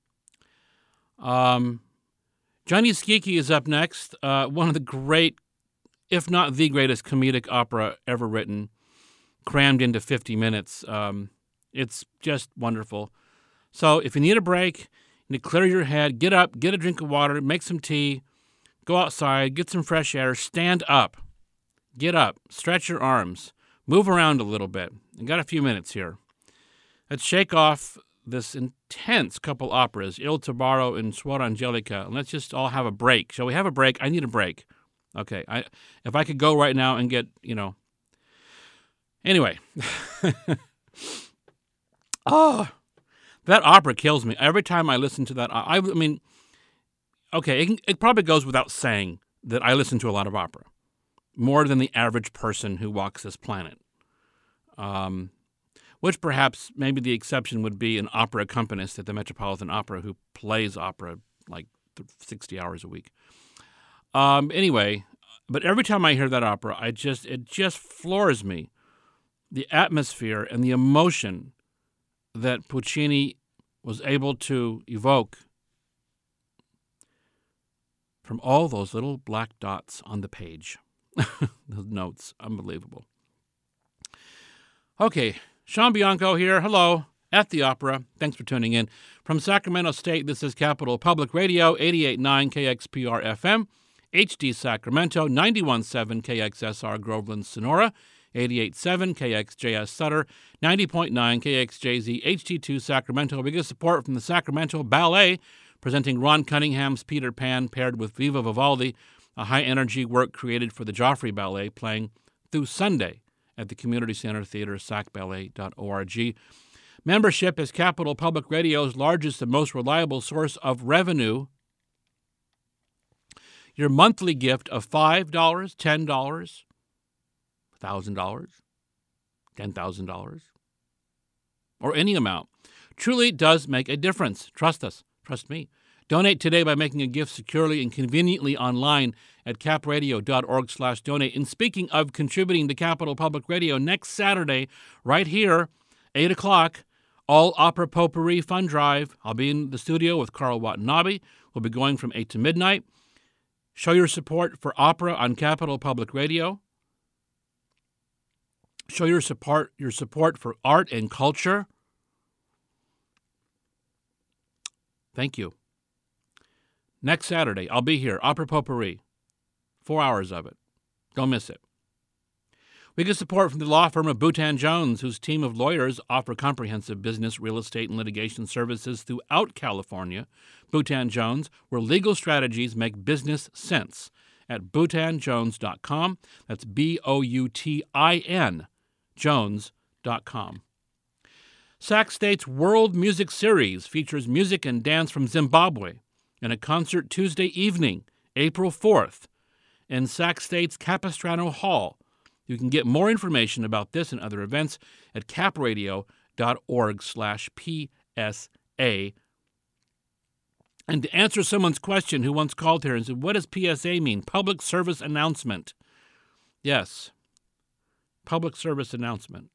Um, Gianni Schicchi is up next. Uh, one of the great, if not the greatest, comedic opera ever written, crammed into fifty minutes. Um, it's just wonderful. So if you need a break, you need to clear your head, get up, get a drink of water, make some tea, go outside, get some fresh air, stand up, get up, stretch your arms, move around a little bit. You got a few minutes here. Let's shake off this intense couple operas, Il Tabarro and Suor Angelica, and let's just all have a break. Shall we have a break? I need a break. Okay, I, if I could go right now and get, you know. Anyway. Oh, that opera kills me. Every time I listen to that, I, I mean, okay, it, it probably goes without saying that I listen to a lot of opera, more than the average person who walks this planet. Um, which perhaps maybe the exception would be an opera accompanist at the Metropolitan Opera who plays opera like sixty hours a week. Um, anyway, but every time I hear that opera, I just it just floors me. The atmosphere and the emotion that Puccini was able to evoke from all those little black dots on the page. Those notes, unbelievable. Okay, Sean Bianco here. Hello, at the Opera. Thanks for tuning in. From Sacramento State, this is Capital Public Radio, eighty-eight point nine K X P R F M, H D Sacramento, ninety-one point seven K X S R Groveland, Sonora, eighty-eight point seven K X J S Sutter, ninety point nine K X J Z H D two Sacramento. We get support from the Sacramento Ballet, presenting Ron Cunningham's Peter Pan paired with Viva Vivaldi, a high-energy work created for the Joffrey Ballet, playing through Sunday at the Community Center Theater, sac ballet dot org. Membership is Capital Public Radio's largest and most reliable source of revenue. Your monthly gift of five dollars, ten dollars, one thousand dollars, ten thousand dollars, or any amount truly does make a difference. Trust us. Trust me. Donate today by making a gift securely and conveniently online at capradio dot org slash donate. And speaking of contributing to Capital Public Radio, next Saturday, right here, eight o'clock, All Opera Potpourri Fund Drive. I'll be in the studio with Carl Watanabe. We'll be going from eight to midnight. Show your support for opera on Capital Public Radio. Show your support, your support for art and culture. Thank you. Next Saturday, I'll be here, Opera Potpourri. Four hours of it. Don't miss it. We get support from the law firm of Boutan Jones, whose team of lawyers offer comprehensive business, real estate, and litigation services throughout California. Boutan Jones, where legal strategies make business sense, at boutan jones dot com. That's B O U T I N, jones dot com. Sac State's World Music Series features music and dance from Zimbabwe in a concert Tuesday evening, April fourth, in Sac State's Capistrano Hall You can get more information about this and other events at capradio.org slash PSA. And to answer someone's question who once called here and said, what does P S A mean? Public Service Announcement. Yes, Public Service Announcement.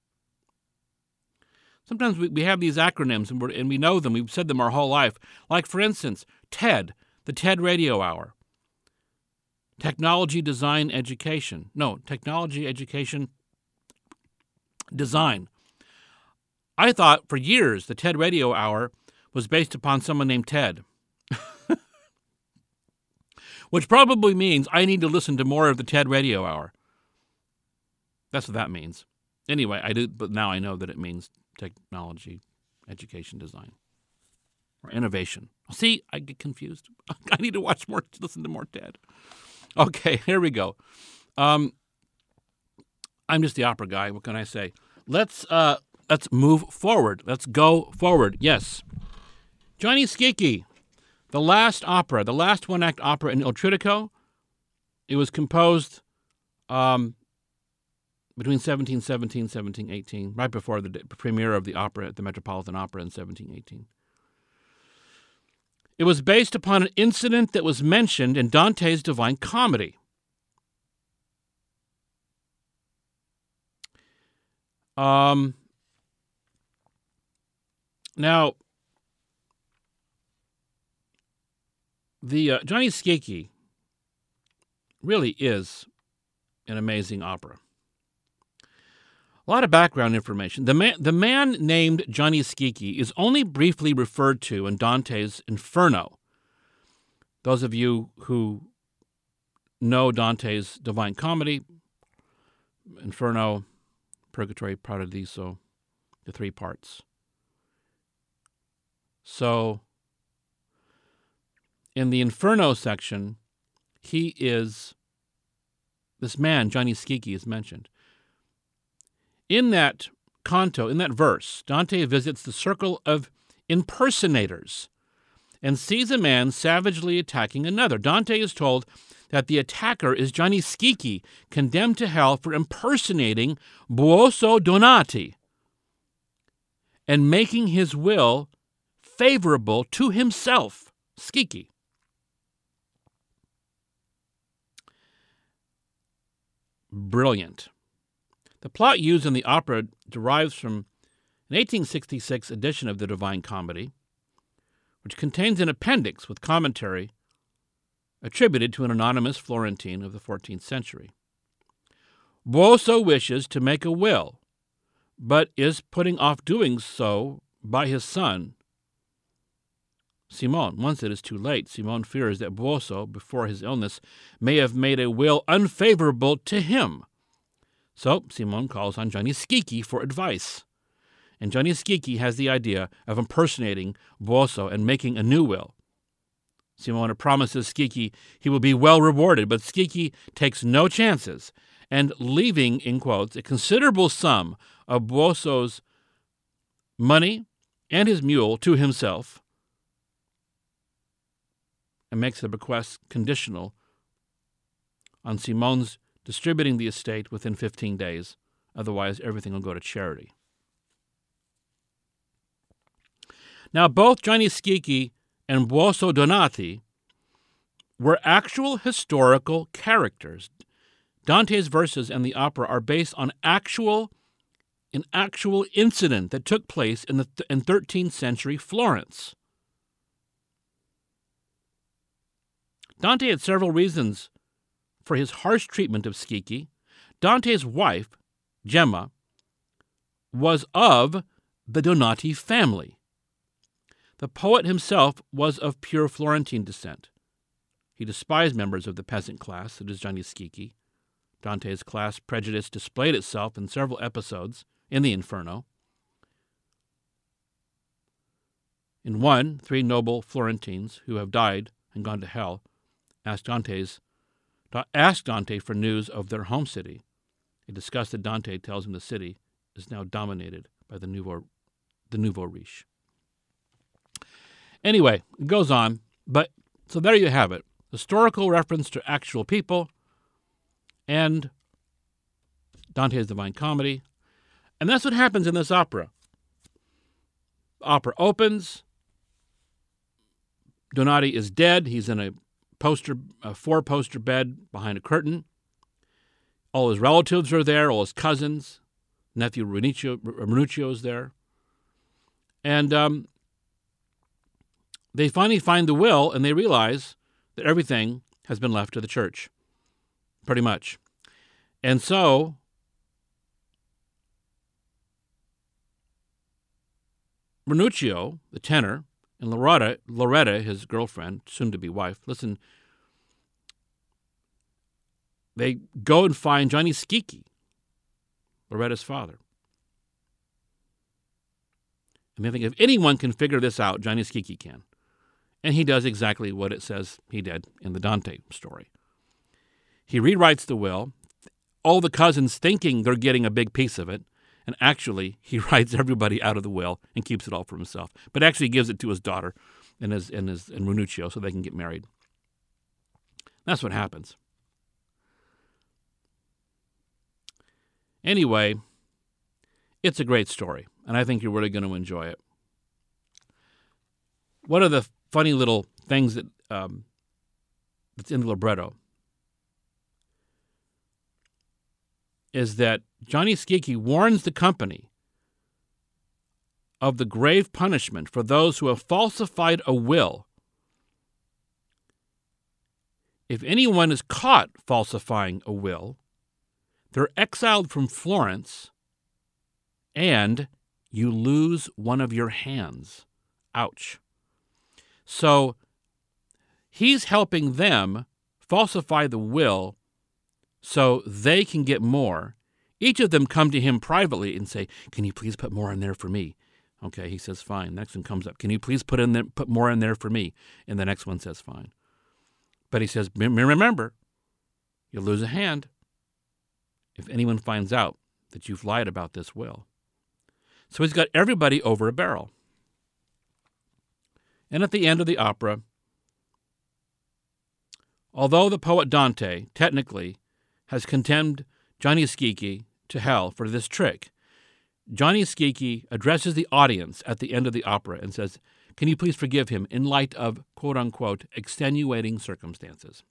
Sometimes we, we have these acronyms and, we're, and we know them. We've said them our whole life. Like, for instance, TED, the TED Radio Hour. Technology Design Education. No, Technology Education Design. I thought for years the TED Radio Hour was based upon someone named Ted. Which probably means I need to listen to more of the TED Radio Hour. That's what that means. Anyway, I do, but now I know that it means Technology Education Design. Or innovation. See, I get confused. I need to watch more, listen to more TED. Okay, here we go. Um, I'm just the opera guy. What can I say? Let's uh, let's move forward. Let's go forward. Yes. Gianni Schicchi, the last opera, the last one-act opera in Il Triduco. It was composed um, between seventeen seventeen and seventeen eighteen, right before the premiere of the opera at the Metropolitan Opera in seventeen eighteen. It was based upon an incident that was mentioned in Dante's Divine Comedy. Um, now, the uh, Gianni Schicchi really is an amazing opera. A lot of background information. The man, the man named Gianni Schicchi is only briefly referred to in Dante's Inferno. Those of you who know Dante's Divine Comedy, Inferno, Purgatory, Paradiso, the three parts. So, in the Inferno section, he is, this man, Gianni Schicchi, is mentioned. In that canto, in that verse, Dante visits the circle of impersonators and sees a man savagely attacking another. Dante is told that the attacker is Gianni Schicchi, condemned to hell for impersonating Buoso Donati and making his will favorable to himself, Schicchi. Brilliant. The plot used in the opera derives from an eighteen sixty-six edition of the Divine Comedy, which contains an appendix with commentary attributed to an anonymous Florentine of the fourteenth century. Buoso wishes to make a will, but is putting off doing so by his son, Simone. Once it is too late, Simone fears that Buoso, before his illness, may have made a will unfavorable to him. So Simone calls on Gianni Schicchi for advice. And Gianni Schicchi has the idea of impersonating Buoso and making a new will. Simone promises Schicchi he will be well rewarded, but Schicchi takes no chances, and leaving, in quotes, a considerable sum of Buoso's money and his mule to himself, and makes the bequest conditional on Simone's distributing the estate within fifteen days. Otherwise, everything will go to charity. Now, both Gianni Schicchi and Buoso Donati were actual historical characters. Dante's verses and the opera are based on actual, an actual incident that took place in the in thirteenth century Florence. Dante had several reasons for his harsh treatment of Schicchi. Dante's wife, Gemma, was of the Donati family. The poet himself was of pure Florentine descent. He despised members of the peasant class, such as Gianni Schicchi. Dante's class prejudice displayed itself in several episodes in the Inferno. In one, three noble Florentines who have died and gone to hell asked Dante's asked Dante for news of their home city. A disgusted Dante tells him the city is now dominated by the nouveau, the nouveau riche. Anyway, it goes on, but so there you have it. Historical reference to actual people and Dante's Divine Comedy. And that's what happens in this opera. The opera opens. Donati is dead. He's in a poster, a four-poster bed behind a curtain. All his relatives are there, all his cousins. Nephew Ranuccio, Ranuccio is there. And um, they finally find the will, and they realize that everything has been left to the church, pretty much. And so Ranuccio, the tenor, and Loretta, Loretta, his girlfriend, soon-to-be wife, listen, they go and find Gianni Schicchi, Loretta's father. And they think if anyone can figure this out, Gianni Schicchi can. And he does exactly what it says he did in the Dante story. He rewrites the will, all the cousins thinking they're getting a big piece of it, and actually he writes everybody out of the will and keeps it all for himself, but actually gives it to his daughter and his and his and Ranuccio so they can get married. That's what happens. Anyway, it's a great story, and I think you're really going to enjoy it. One of the funny little things that um, that's in the libretto is that Gianni Schicchi warns the company of the grave punishment for those who have falsified a will. If anyone is caught falsifying a will, they're exiled from Florence and you lose one of your hands. Ouch. So he's helping them falsify the will so they can get more. Each of them come to him privately and say, can you please put more in there for me? Okay, he says, fine. Next one comes up. Can you please put in there, put more in there for me? And the next one says, fine. But he says, remember, you'll lose a hand if anyone finds out that you've lied about this will. So he's got everybody over a barrel. And at the end of the opera, although the poet Dante, technically, has condemned Gianni Schicchi to hell for this trick, Gianni Schicchi addresses the audience at the end of the opera and says, can you please forgive him in light of, quote-unquote, extenuating circumstances?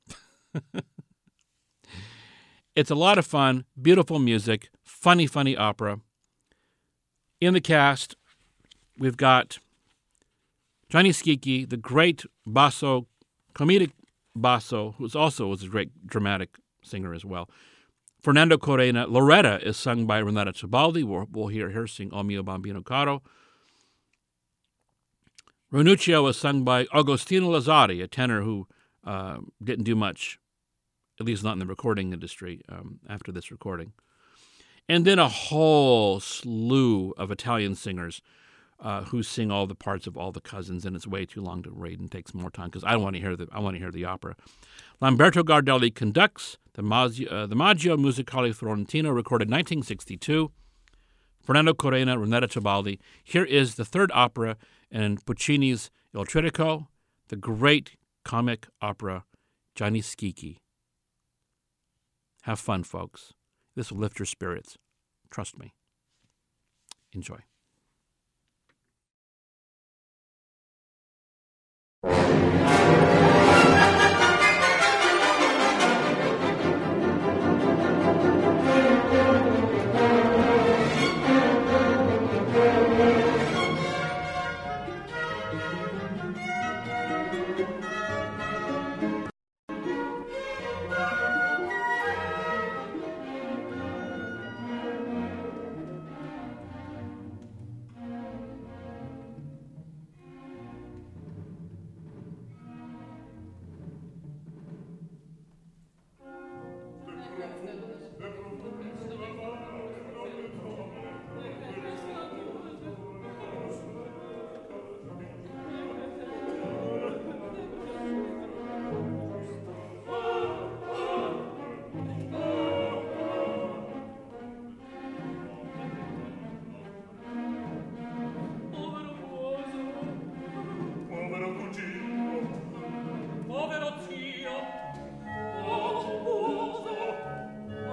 It's a lot of fun, beautiful music, funny, funny opera. In the cast, we've got Gianni Schicchi, the great basso, comedic basso, who also was a great dramatic singer as well. Fernando Corena. Loretta is sung by Renata Tebaldi. We'll, we'll hear her sing O Mio Bambino Caro. Ranuccio is sung by Agostino Lazzari, a tenor who uh, didn't do much, at least not in the recording industry, um, after this recording. And then a whole slew of Italian singers uh, who sing all the parts of all the cousins, and it's way too long to read and takes more time because I want to hear the I want to hear the opera. Lamberto Gardelli conducts the Maggio, uh, the Maggio Musicale Florentino, recorded nineteen sixty-two. Fernando Corena, Renata Tebaldi. Here is the third opera in Puccini's Il Tristico, the great comic opera, Gianni Schicchi. Have fun, folks. This will lift your spirits. Trust me. Enjoy. Povero zio, oh, uso,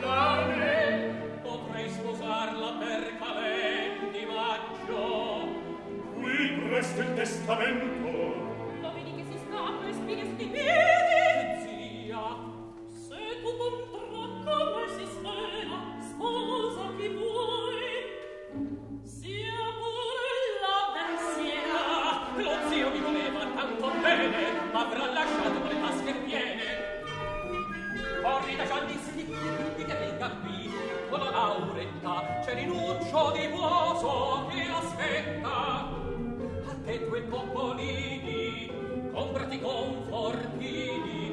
sposarne, potrei sposarla per calè di maggio. Qui presto il testamento. Lo vedi che si scappa e spiega sti piedi? Zia, Se tu contra come si spera, sposa chi vuoi. Sia pure la pensiera. lo zio mi voleva tanto bene, ma avrà lasciato le tasche piene. Corri da Gianni Sticchi che venga qui, con la Lauretta c'è Rinuccio di Buoso che aspetta. A te due popolini, comprati confortini.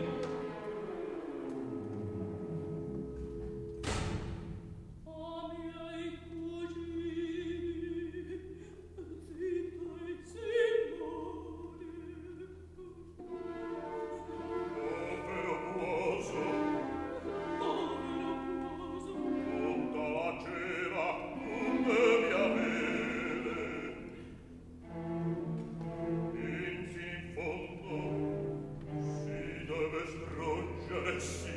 O miei cugini, zitto e signori. Povero Buoso, Povero Buoso, tutta la cera tu devi avere. In fin fondo si deve struggere, sì.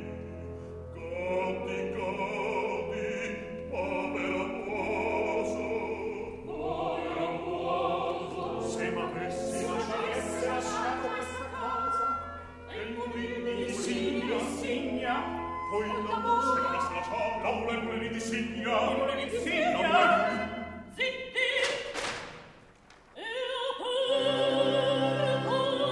Godi, godi, povero Buoso. Se m'avessi lasciato questa casa e il mulino di Signa, Signa, poi la musica la lasciò, l'aula e i mulini di Signa, i mulini di Signa. zitti! E aperto!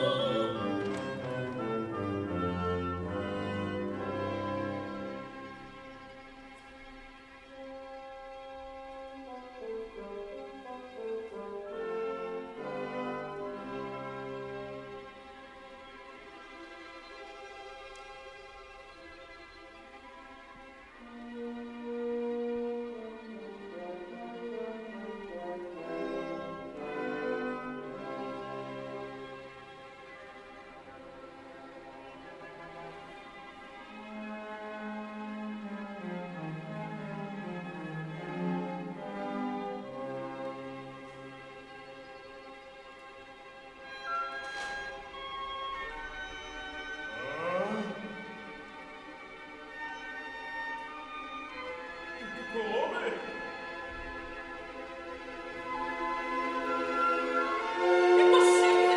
Come? Impossibile!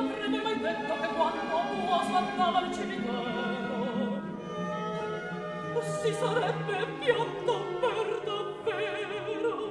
avrebbe mai detto che quando uoso andava al cimitero si sarebbe pianto per davvero.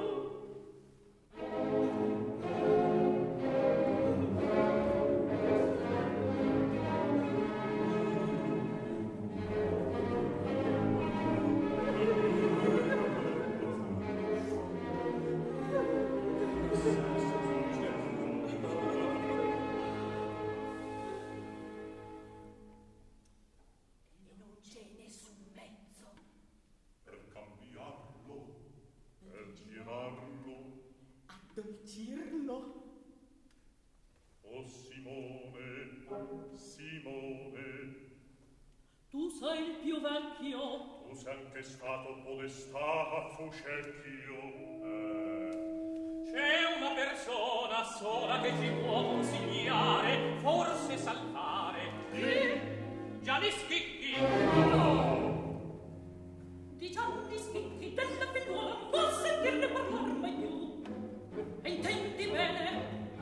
Anche stato podestà Fuscecchio eh. C'è una persona sola che ci può consigliare, forse salvare. Chi? Gianni Schicchi. No. Di Gianni Schicchi della figliuola non può sentirne parlar mai più. E intendi bene?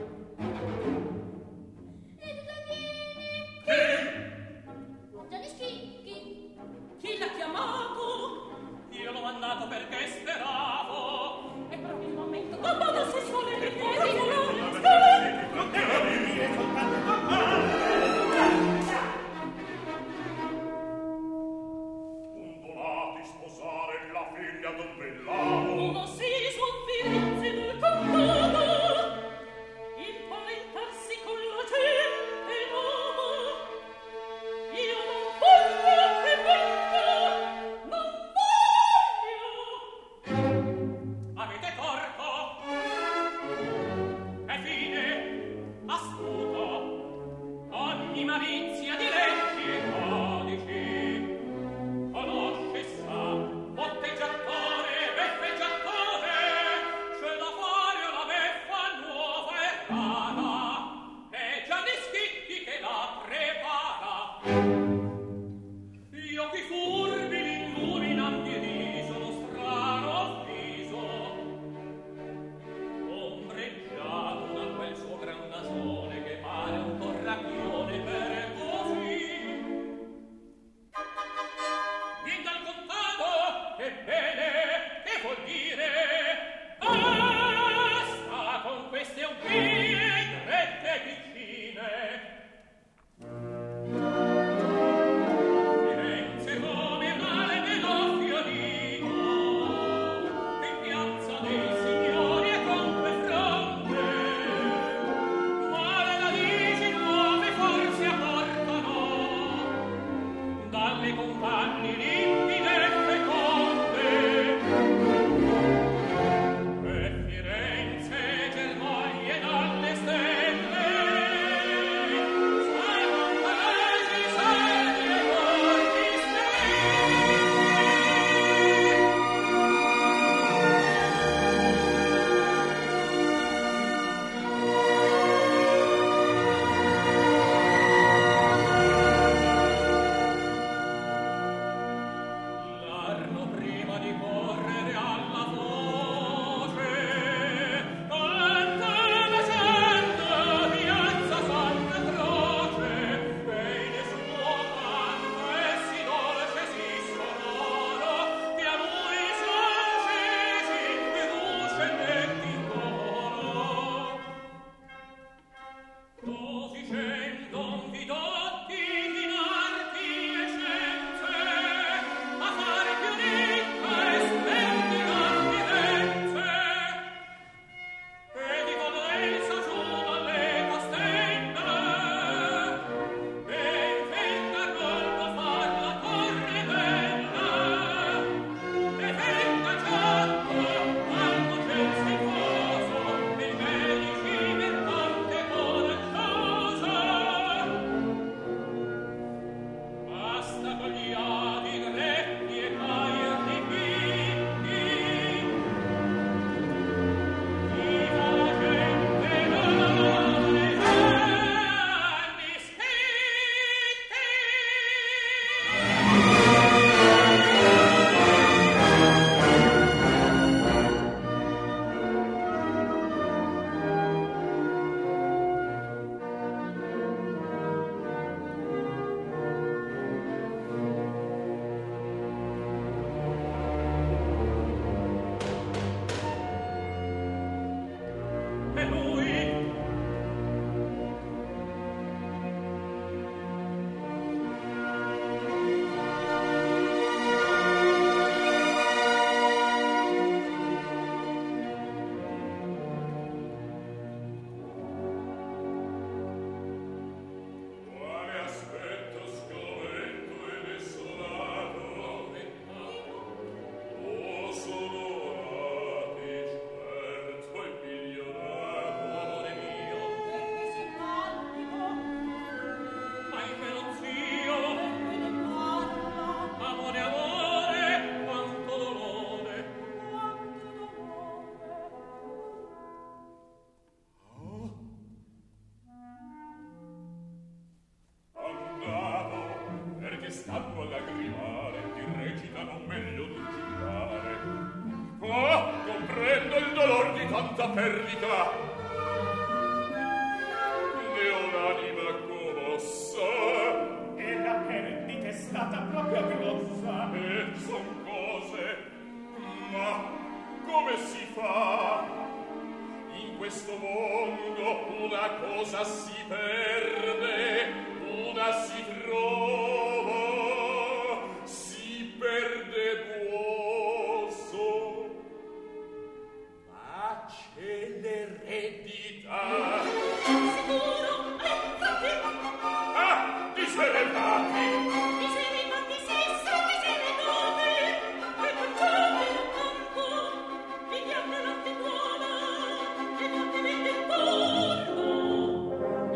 E da viene? Chi? Gianni Schicchi. Chi l'ha chiamato? Io l'ho mandato perché speravo. E per il momento non vado se suole le Non volati sposare la figlia d'un bellamo. uno si soffirizzi del contato, impaventarsi con la gente nuova. Io non voglio che venga, non voglio. Avete torto. È fine. Astuto. Ogni malizia di leggi e codici. Conosce, sa, botteggiatore, beffeggiatore. C'è da fare una beffa nuova e rara. È Gianni Schicchi che la prepara. Gli occhi furbi l'illuminan di riso, lo strano viso, ombreggiato da quel suo gran nasone che pare un corracchione per così. Vien dal contato, ebbene, che vuol dire? Basta con queste obbie e rette piccine. stando a lagrimare, ti recitano meglio d'un giurare. Ah, comprendo il dolor di tanta perdita, ne ho l'anima commossa, E la perdita è stata proprio grossa. e son cose, ma come si fa? In questo mondo una cosa si perde, una si trova, si perde buoso, ma c'è l'eredità. Sicuro, infatti, Ah, diseredati! diseredati, sì, sì, diseredati, e facciate il campo, pigliate la figura, e fate venti intorno,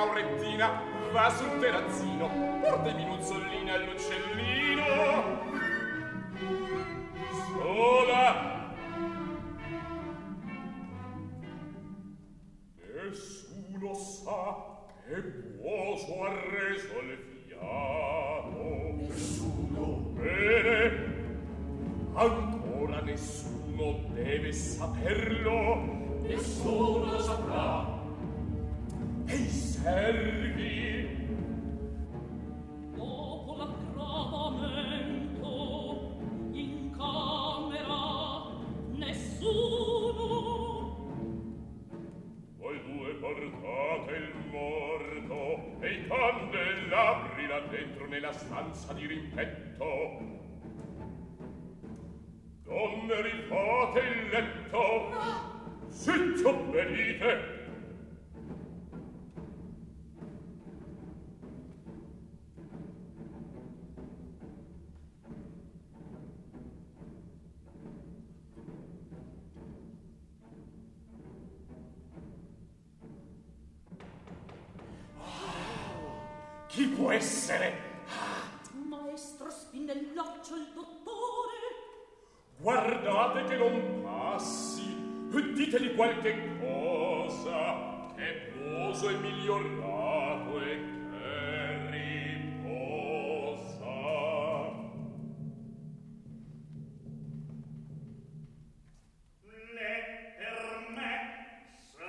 Laurettina, va sul terrazzino, porta i minuzzolini all'uccellino. Sola. Nessuno sa che Buoso ha reso il fiato. Nessuno. Bene. Ancora nessuno deve saperlo. Nessuno lo saprà. E i servi? Dopo l'aggravamento in camera nessuno. Voi due portate il morto e i candelabri là dentro nella stanza di rimpetto. Donne, rifate il letto. No. Zitti, obbedite. Chi può essere? Maestro Spinellaccio, il dottore. Guardate che non passi. Ditegli qualche cosa. Che Buoso è migliorato e che riposa. Ne permesso.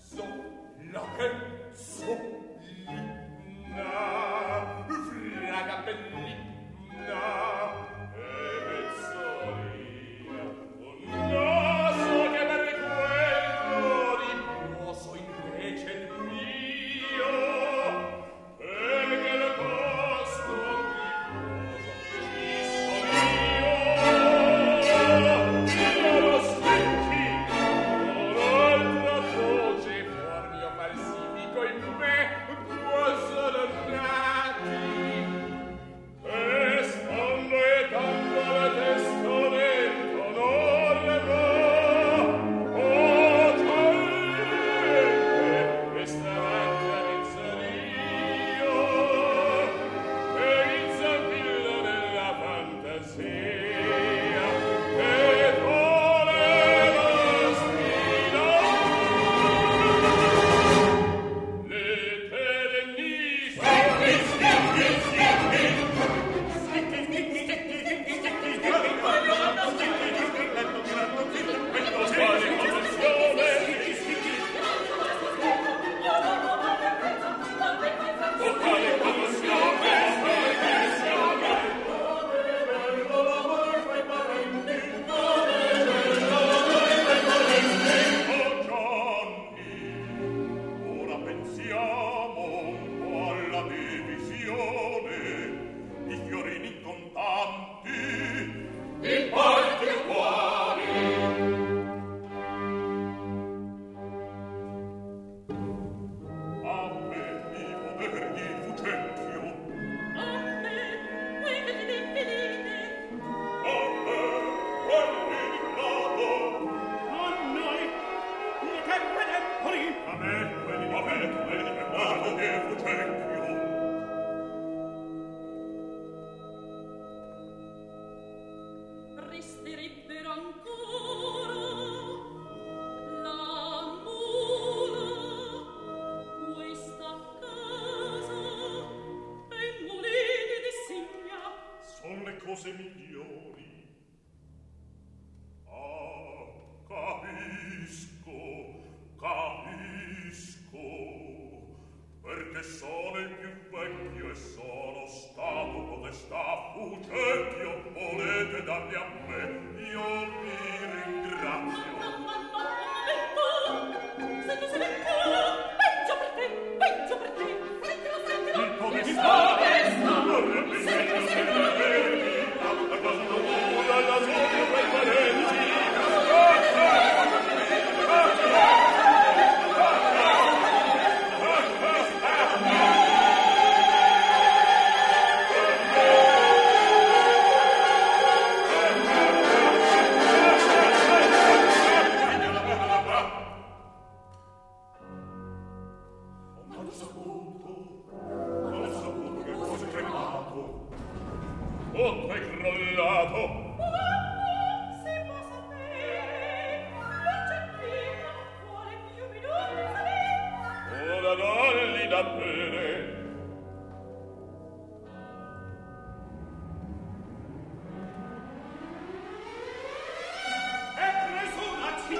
Fraga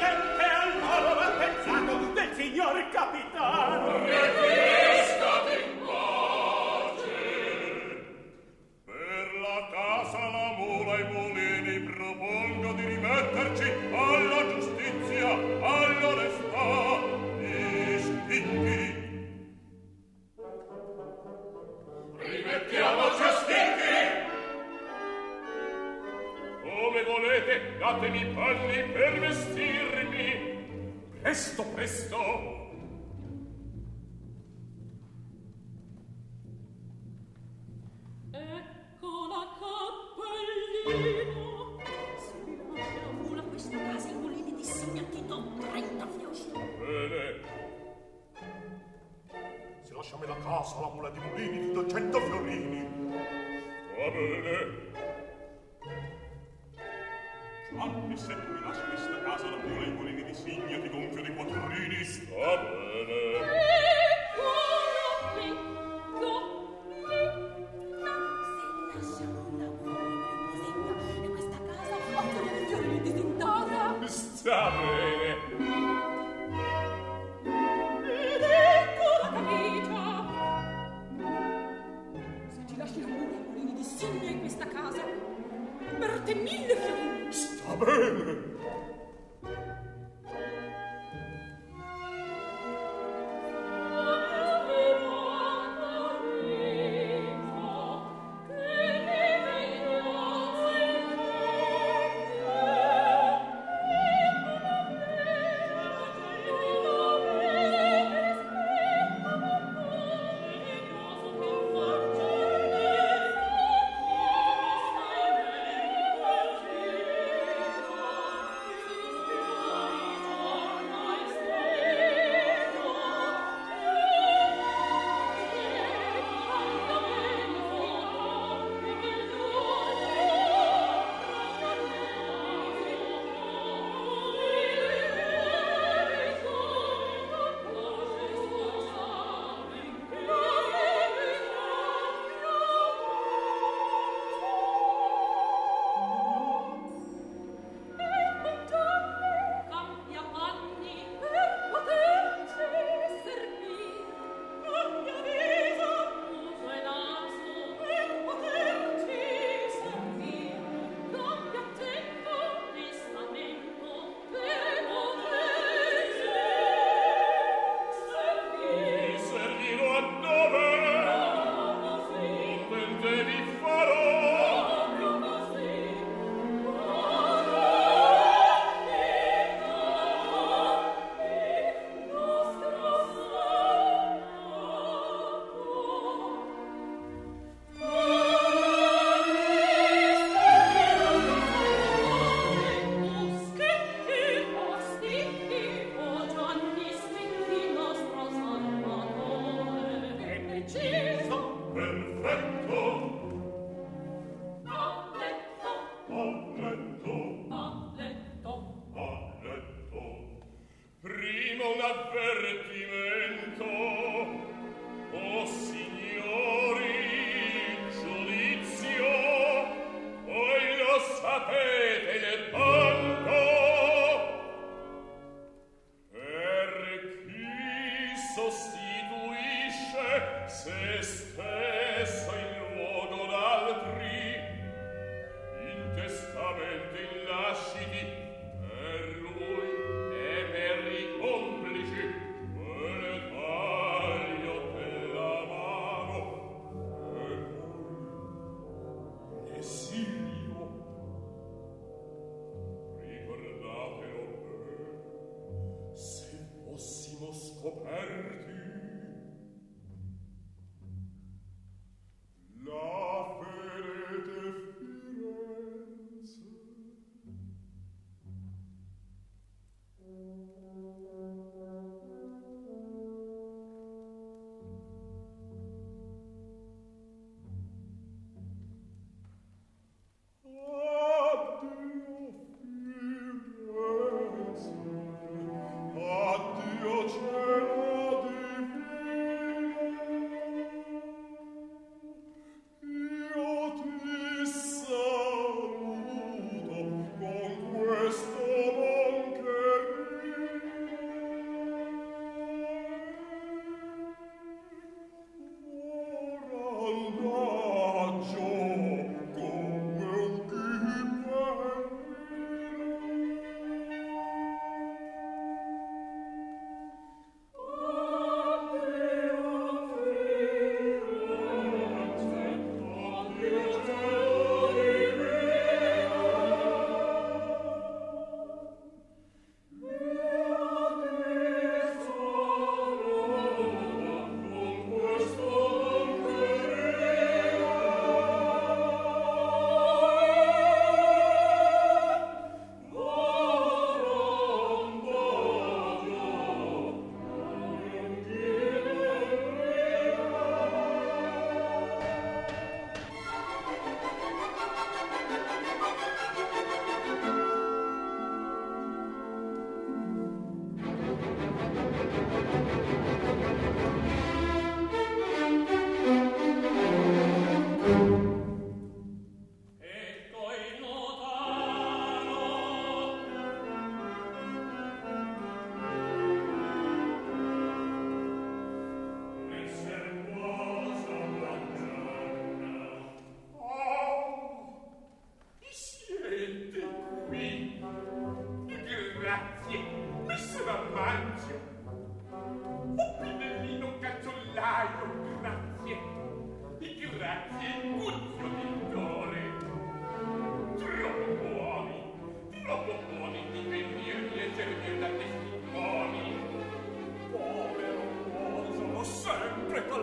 Presidente al volo battezzato del signor capitano. Requiescate in pace. Per la casa, la mula e i mulini propongo di rimetterci alla giustizia, all'onestà, gli stinchi. Rimettiamoci a stinchi! Come volete, datemi panni per vestirmi. Presto, presto! Ecco la cappellina. Se mi lasci la mula questa casa, i mulini di Signa ti do trenta fioschi. Bene. Se lasciami la casa, la mula di mulini, ti do cento fiorini. Va bene. Anche se tu mi lasci questa casa, la mula e i mulini di Signa, ti gonfio dei quattrini. Va bene. Ecco qui, io qui. Se lasciamo la mula e questa casa, offro le fiorini disintata. Sta bene. Ed ecco la camicia. Se ci lasci la mula e i mulini di Signa in questa casa, per te mille fiorini. Sta bene. Addio cielo,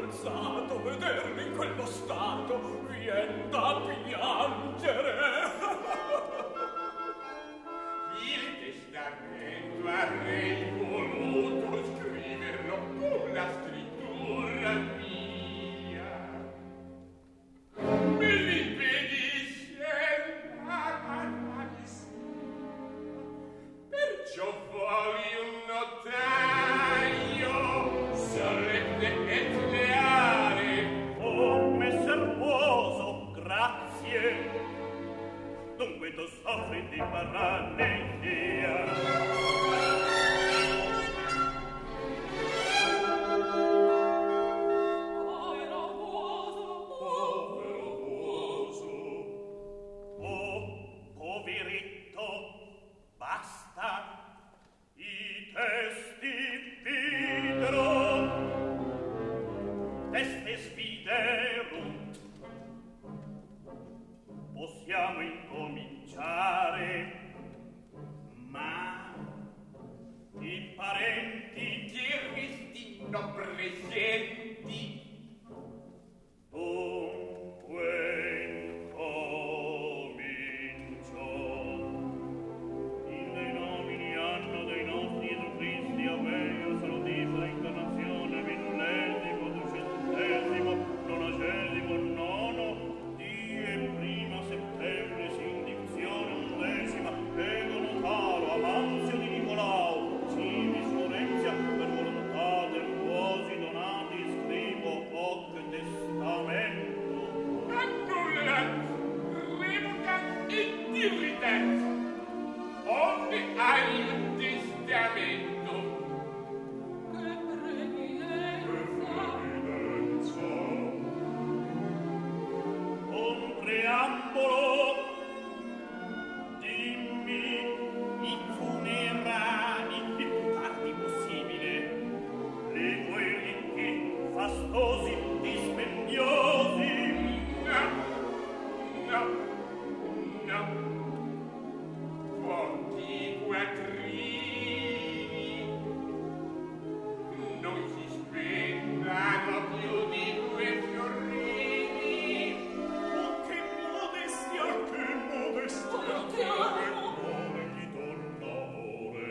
alzato, vederlo in quello stato, vien da piangere. Il testamento avrei voluto scriverlo con la scrittura mia. Me l'impedisce la malissima. Perciò vuoi un notaio solenne et leale. Oh, messer Buoso, grazie. Dunque tu soffri di parranne via. Possiamo incominciare, ma i parenti ti restino presenti. Dunque incomincio. In dei nomini anno dei nostri Gesù Cristi, Avelio, salutissima incarnazione, millesimo, duecentesimo, nonagesimo, nono, die prima settembre, sindizione undecima, ego notaro, Amanzio di Nicolao, civi Florenzia, per volontà del quosi donati, scrivo hoc testamento. Annulla, revoca et irritanza. Onde hai un testamento. Che previdenza! Un preambolo, dimmi i funerali più tardi possibile, li tuoi ricchi, fastosi, dispendiosi. No, no, no. Pochi quattrini non si spendano più di due fiorini. Oh, che modestia, che modestia, Oh, che che amo! amore gli torna amore.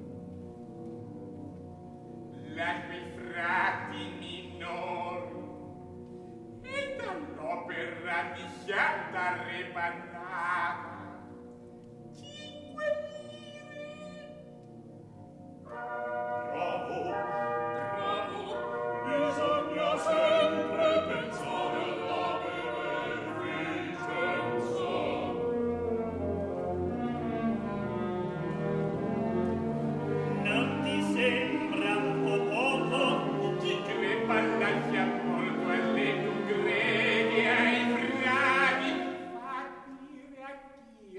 Lascio i frati minor e dall'opera di Santa Repanata cinque lire. Bravo, Bravo! bisogna sempre pensare alla beneficenza. Non ti sembra un po' poco? Chi crepa lascia molto alle congredi ai frati, fa dire a chi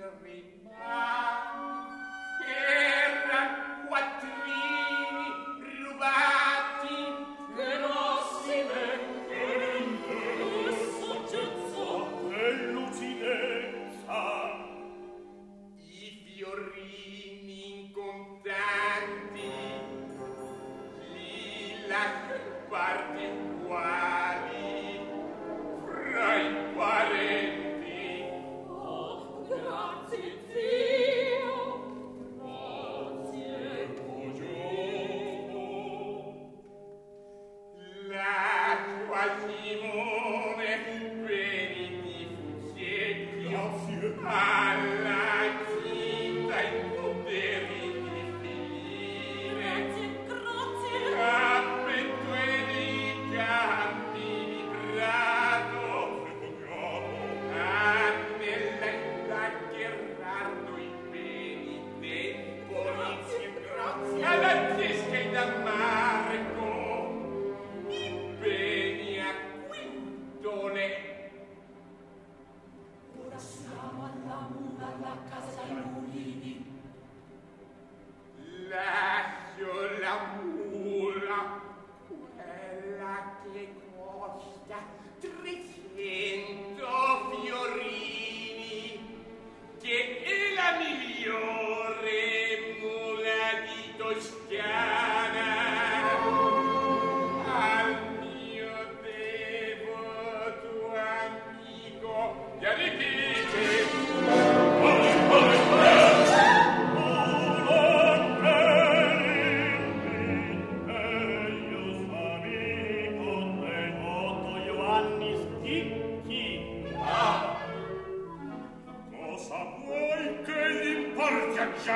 rimane per quattrini rubati. Verossime! Che saggezza! Che lucidezza! I fiorini incontanti li lascio in parti uguali fra i parenti. Oh, grazie, zio! Grazie! Lascio a Simone beni di fucietti, alla Gita i poteri di finire, Grazie, grazie! cappetto e di campi di prato, annella Gherardo i beni dei polizi, alla Tesca e da Marco i beni a Quintole. Ora siamo alla mula, alla casa dei mulini. Lascio la mula, quella che costa trecento fiorini, che è la migliore mula di Toscana. Al mio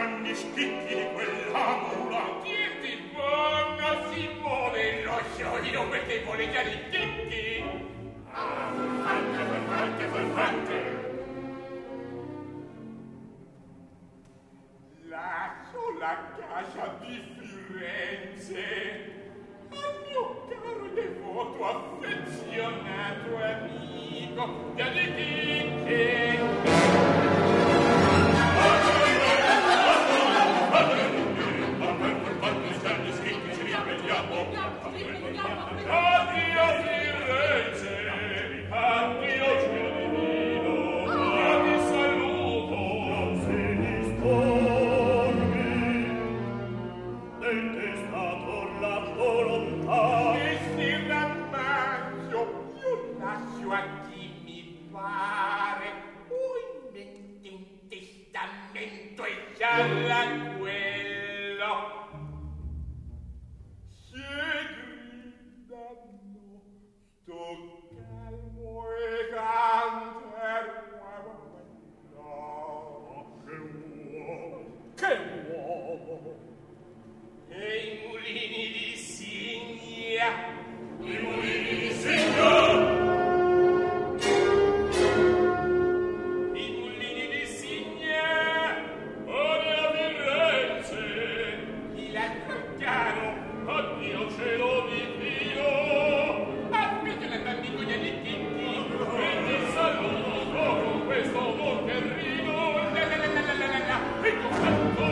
Gianni Schicchi di quella mula. Tienti, buona Simone, lo so io perché vuole già i chicchi. Ah, furfante, furfante, furfante. Lascio la casa di Firenze al mio caro e devoto affezionato amico Gianni Chicchi. Addio Firenze, addio cielo divino, io ti saluto. Non si distormi, del che è stato la volontà. E si rammazzo, io lascio a chi mi pare, o in mente un testamento e già la quello. Se gridano, sto calmo e canter, no, Che uomo, che uomo. e i mulini di Signia, I mulini di Signia. i mulini di Signia, Addio Firenze, il Latticano, addio cielo divino. affitto la bambina di Chicchi, E ti saluto con questo volcherino. la la la la la la la, Ecco fatto.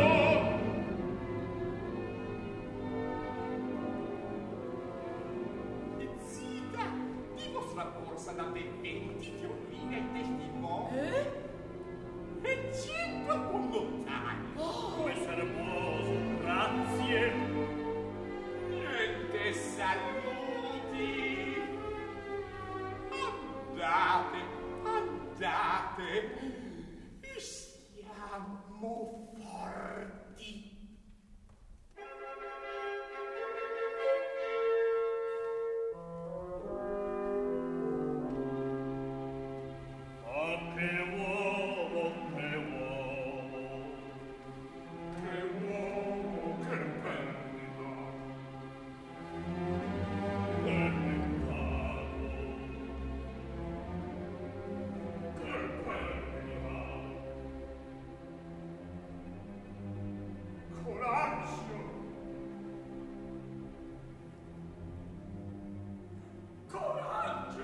zita, di vostra borsa da venti fioline e testimoni, e cento connottari. Come servoso, grazie. Niente saluti. Andate, andate, e siamo forti. Ah, che uomo, che uomo. Che uomo, che bella. Che peccato. Che bella. Coraggio. Coraggio.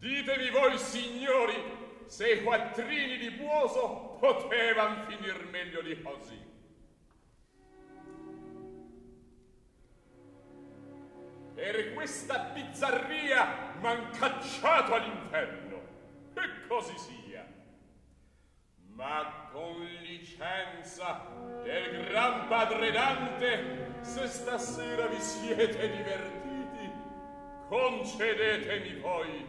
Ditemi voi, signori, se i quattrini di Buoso potevan finir meglio di così. Per questa bizzarria m'han cacciato all'inferno, e così sia. Ma con licenza del gran padre Dante, se stasera vi siete divertiti, concedetemi voi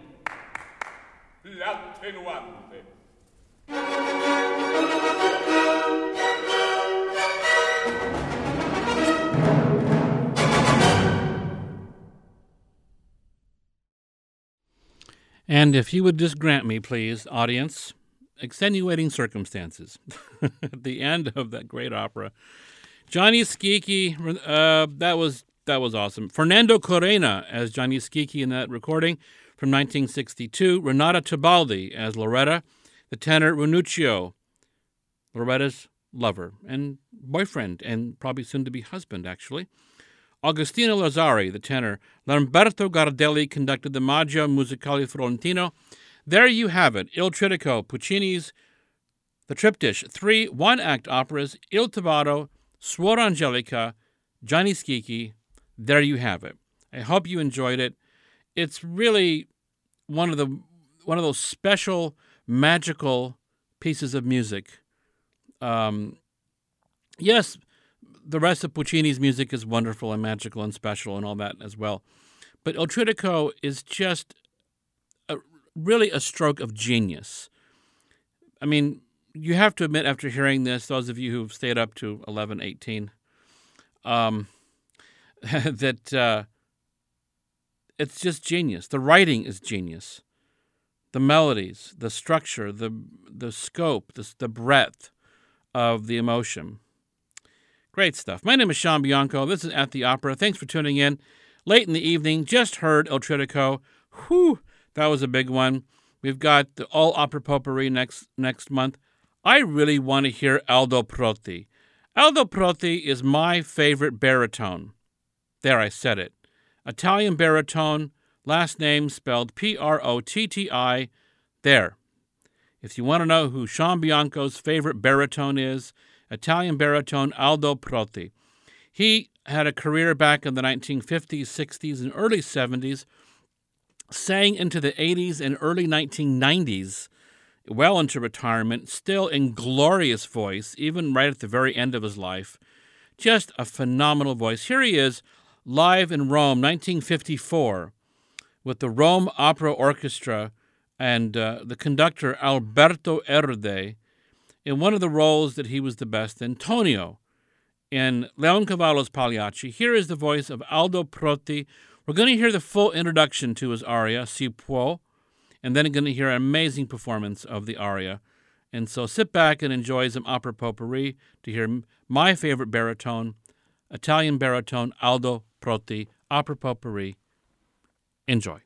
l'attenuante. And if you would just grant me, please, audience, extenuating circumstances at the end of that great opera. Gianni Schicchi, uh, that was that was awesome. Fernando Corena as Gianni Schicchi in that recording from nineteen sixty-two. Renata Tebaldi as Loretta. The tenor Ranuccio, Loretta's lover and boyfriend, and probably soon-to-be husband, actually. Agostino Lazzari, the tenor. Lamberto Gardelli conducted the Maggio Musicale Florentino. There you have it, Il Trittico, Puccini's The Triptych, three one-act operas, Il Tovaro, Suor Angelica, Gianni Schicchi. There you have it. I hope you enjoyed it. It's really one of the one of those special, magical pieces of music. Um, yes, the rest of Puccini's music is wonderful and magical and special and all that as well. But Il Trittico is just a, really a stroke of genius. I mean, you have to admit after hearing this, those of you who've stayed up to eleven, eighteen, um, that uh, it's just genius. The writing is genius. The melodies, the structure, the the scope, the, the breadth of the emotion. Great stuff. My name is Sean Bianco. This is At the Opera. Thanks for tuning in. Late in the evening, just heard Il Trittico. Whew, that was a big one. We've got the All Opera Potpourri next next month. I really want to hear Aldo Protti. Aldo Protti is my favorite baritone. There, I said it. Italian baritone, last name spelled P R O T T I. There. If you want to know who Sean Bianco's favorite baritone is, Italian baritone Aldo Protti. He had a career back in the nineteen fifties, sixties, and early seventies, sang into the eighties and early nineteen nineties, well into retirement, still in glorious voice, even right at the very end of his life. Just a phenomenal voice. Here he is, live in Rome, nineteen fifty-four, with the Rome Opera Orchestra and uh, the conductor Alberto Erde, in one of the roles that he was the best in, Tonio, in Leoncavallo's Pagliacci. Here is the voice of Aldo Protti. We're going to hear the full introduction to his aria, Si Può, and then we're going to hear an amazing performance of the aria. And so sit back and enjoy some opera potpourri to hear my favorite baritone, Italian baritone Aldo Protti, opera potpourri. Enjoy.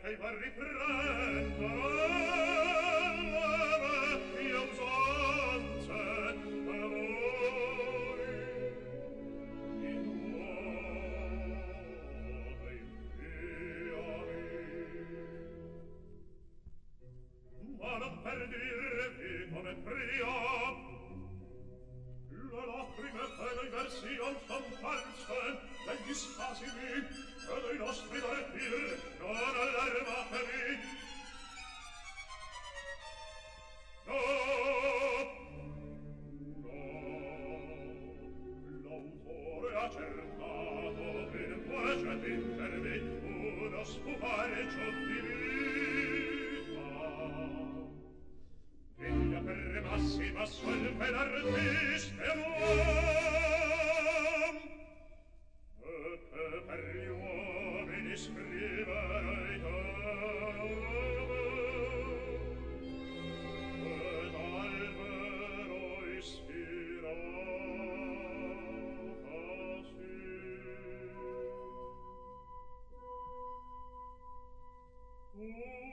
e per riprendere le vecchie usanze e voi di nuovo inviami. Ma non per dirvi come pria le lacrime e dei versi non son false degli spasimi e dei nostri martir non allarmatevi. No, no, l'autore ha cercato invece d'intervi uno spupareccio di vita. Veglia per massima solfe l'artista e l'uom, e che per gli uomini scriverei te, ed al vero ispirata sì. Un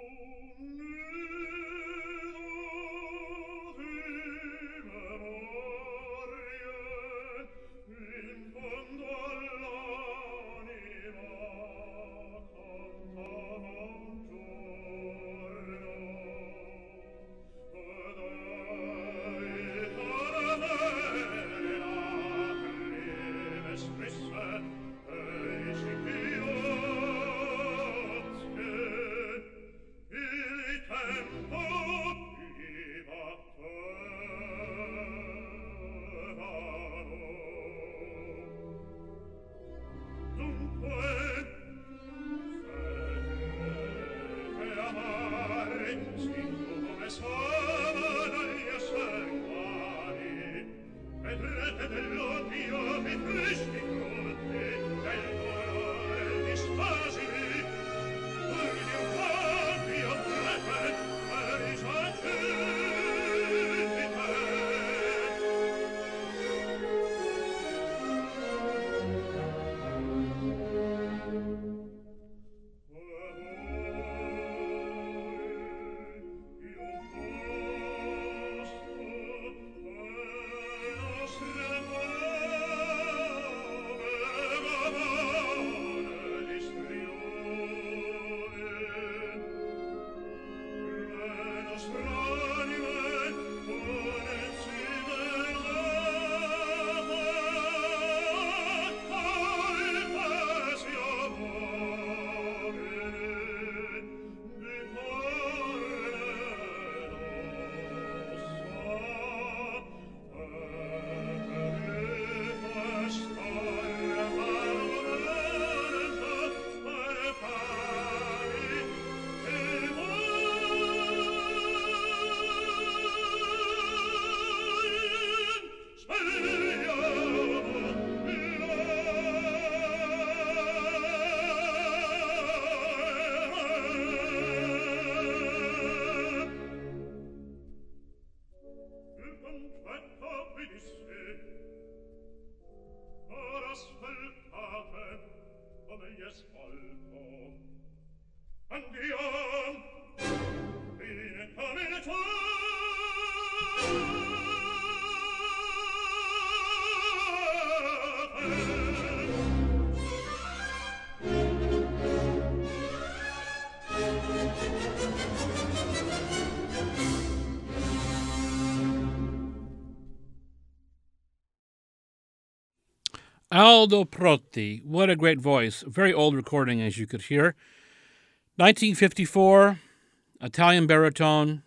Aldo Protti, what a great voice. Very old recording, as you could hear. nineteen fifty-four, Italian baritone,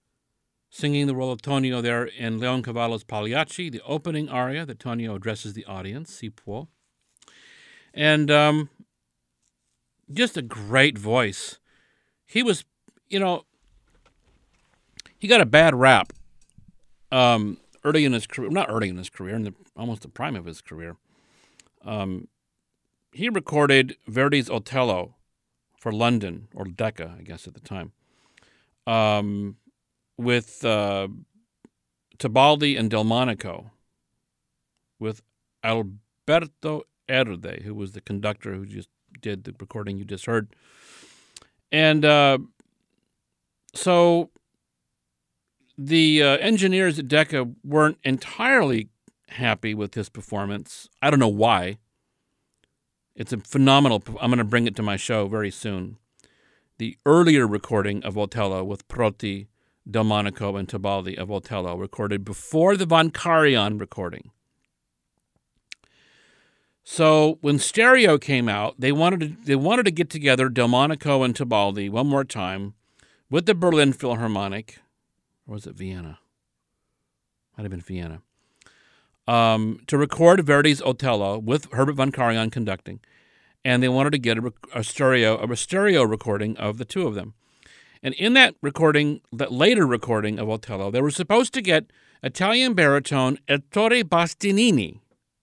singing the role of Tonio there in Leoncavallo's Pagliacci, the opening aria that Tonio addresses the audience, Si può. And um, just a great voice. He was, you know, he got a bad rap um, early in his career, not early in his career, in the, almost the prime of his career. Um, he recorded Verdi's Otello for London, or Decca, I guess, at the time, um, with uh, Tebaldi and Delmonico, with Alberto Erde, who was the conductor who just did the recording you just heard. And uh, so the uh, engineers at Decca weren't entirely happy with his performance. I don't know why. It's a phenomenal. I'm going to bring it to my show very soon. The earlier recording of Otello with Proti, Delmonico, and Tebaldi of Otello, recorded before the Von Karajan recording. So when stereo came out, they wanted to, they wanted to get together Delmonico and Tebaldi one more time with the Berlin Philharmonic, or was it Vienna? Might have been Vienna. Um, to record Verdi's Otello with Herbert von Karajan conducting, and they wanted to get a, a stereo a stereo recording of the two of them. And in that recording, that later recording of Otello, they were supposed to get Italian baritone Ettore Bastianini.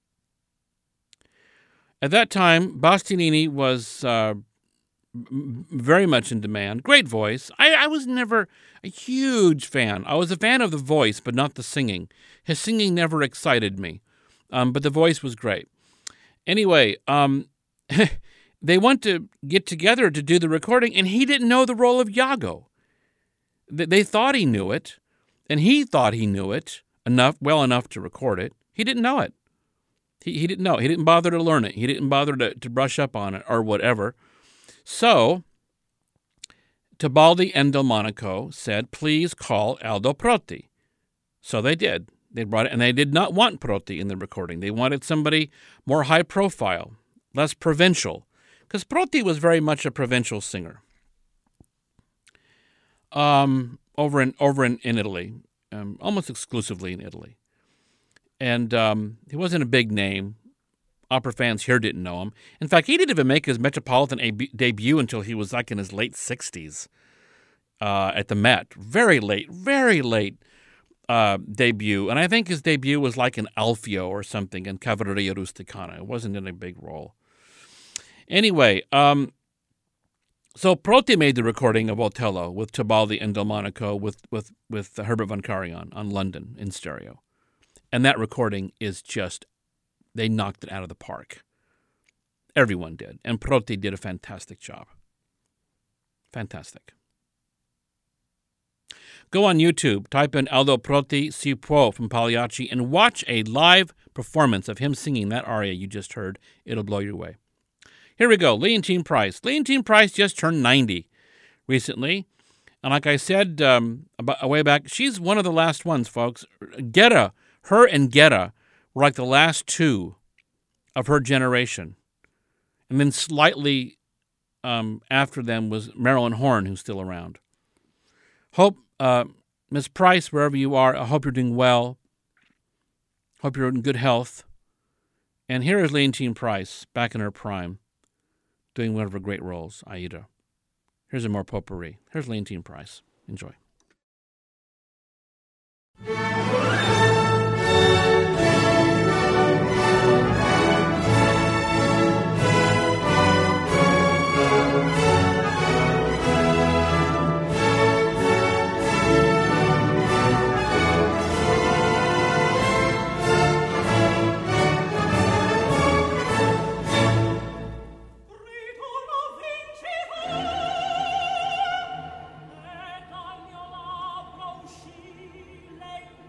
At that time, Bastianini was uh, very much in demand. Great voice. I, I was never a huge fan. I was a fan of the voice, but not the singing. His singing never excited me, um, but the voice was great. Anyway, um, they went to get together to do the recording, and he didn't know the role of Iago. They thought he knew it, and he thought he knew it enough, well enough to record it. He didn't know it. He, he didn't know. He didn't bother to learn it. He didn't bother to, to brush up on it or whatever. So Tebaldi and Delmonico said, please call Aldo Proti. So they did. They brought it, and they did not want Proti in the recording. They wanted somebody more high profile, less provincial, because Proti was very much a provincial singer. Um, over in over in, in Italy, um, almost exclusively in Italy. And um, he wasn't a big name. Opera fans here didn't know him. In fact, he didn't even make his Metropolitan ab- debut until he was like in his late sixties uh, at the Met. Very late, very late uh, debut. And I think his debut was like in Alfio or something in Cavalleria Rusticana. It wasn't in a big role. Anyway, um, so Proti made the recording of Otello with Tebaldi and Delmonico with, with, with Herbert von Karajan on London in stereo. And that recording is just, they knocked it out of the park. Everyone did. And Proti did a fantastic job. Fantastic. Go on YouTube, type in Aldo Proti Si Può from Pagliacci, and watch a live performance of him singing that aria you just heard. It'll blow you away. Here we go, Leontine Price. Leontine Price just turned ninety recently. And like I said um, about, way back, she's one of the last ones, folks. Guerra, her and Guerra were like the last two of her generation. And then slightly um, after them was Marilyn Horne, who's still around. Hope, uh, Miss Price, wherever you are, I hope you're doing well. Hope you're in good health. And here is Leontine Price, back in her prime, doing one of her great roles, Aida. Here's a more potpourri. Here's Leontine Price. Enjoy. Ritorno vincitore, e dal mio labbro uscì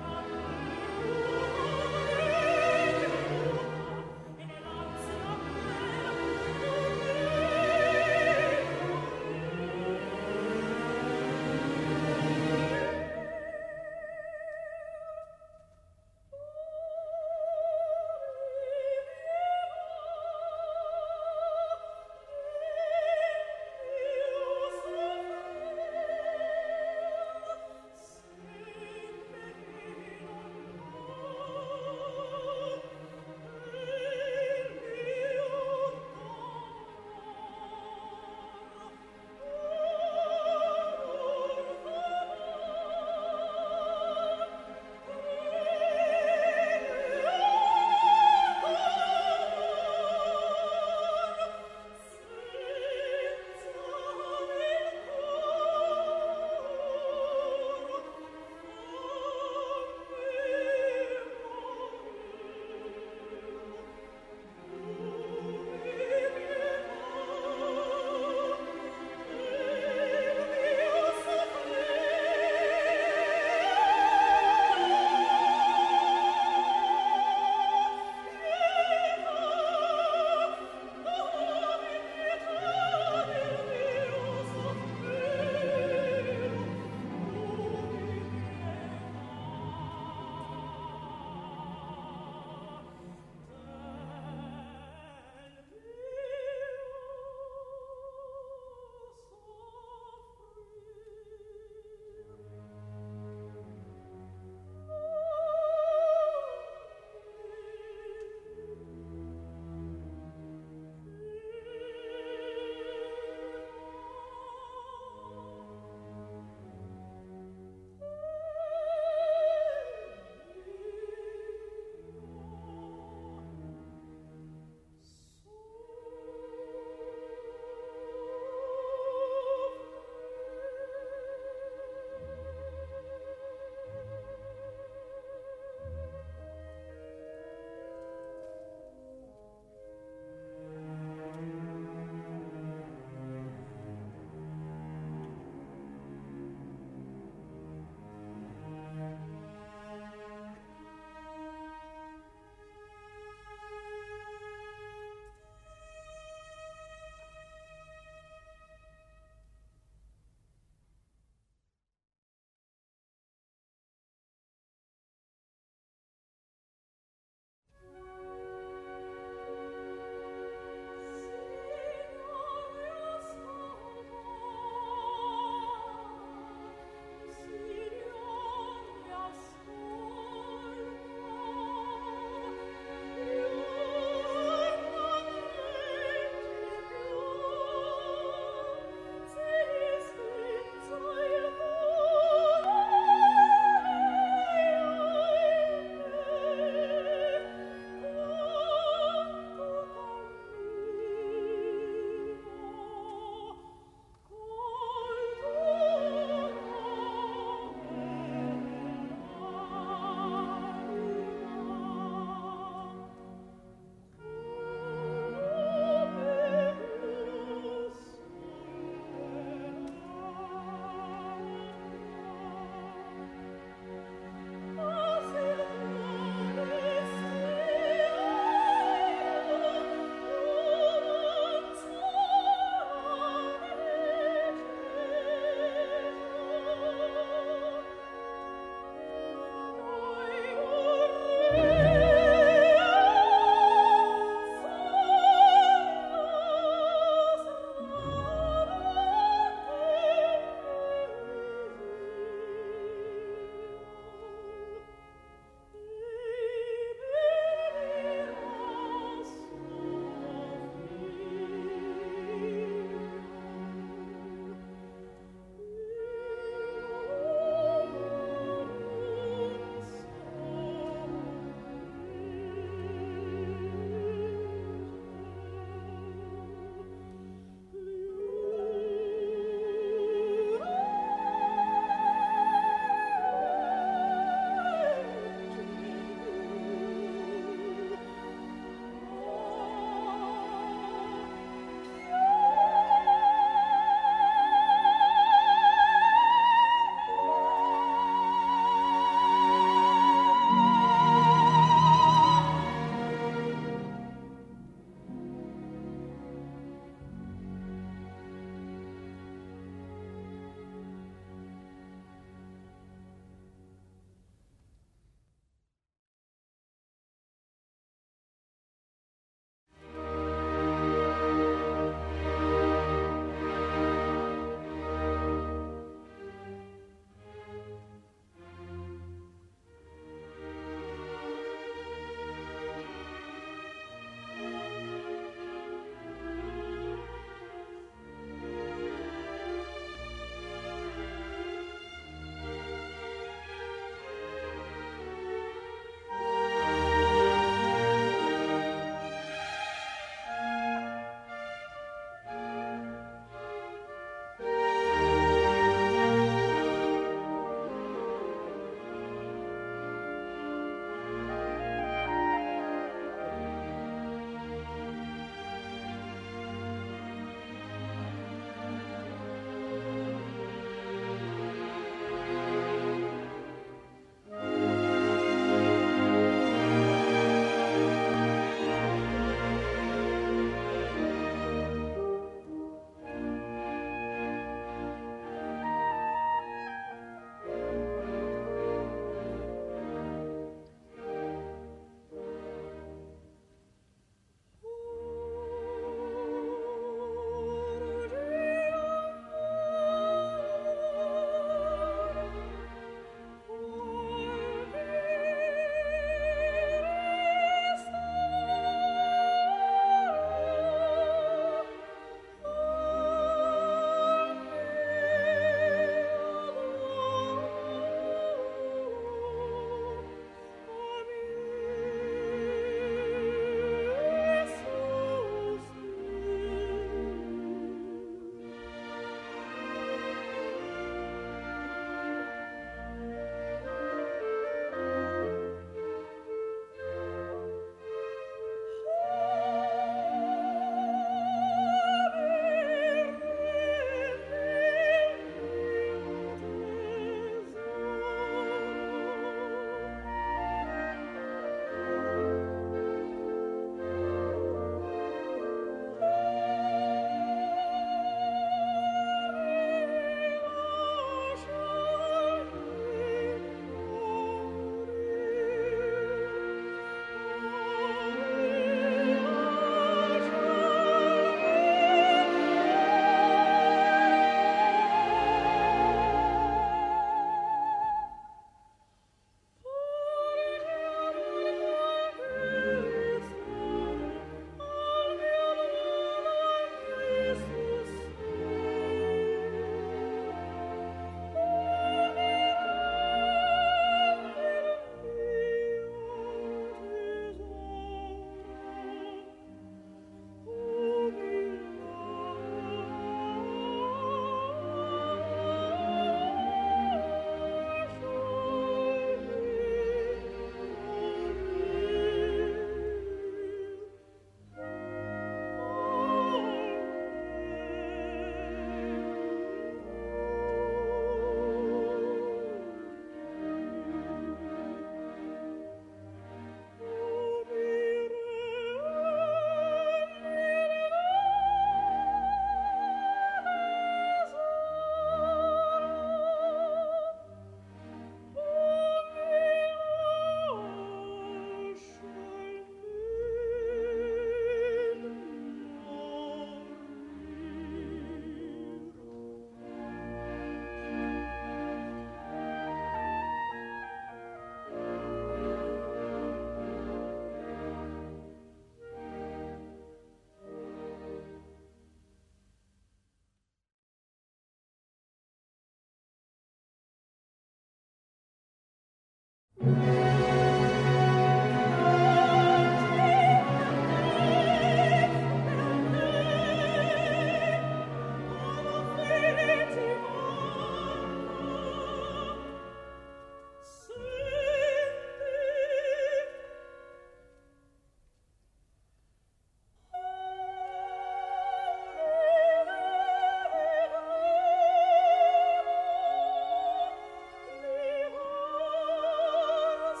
Thank you.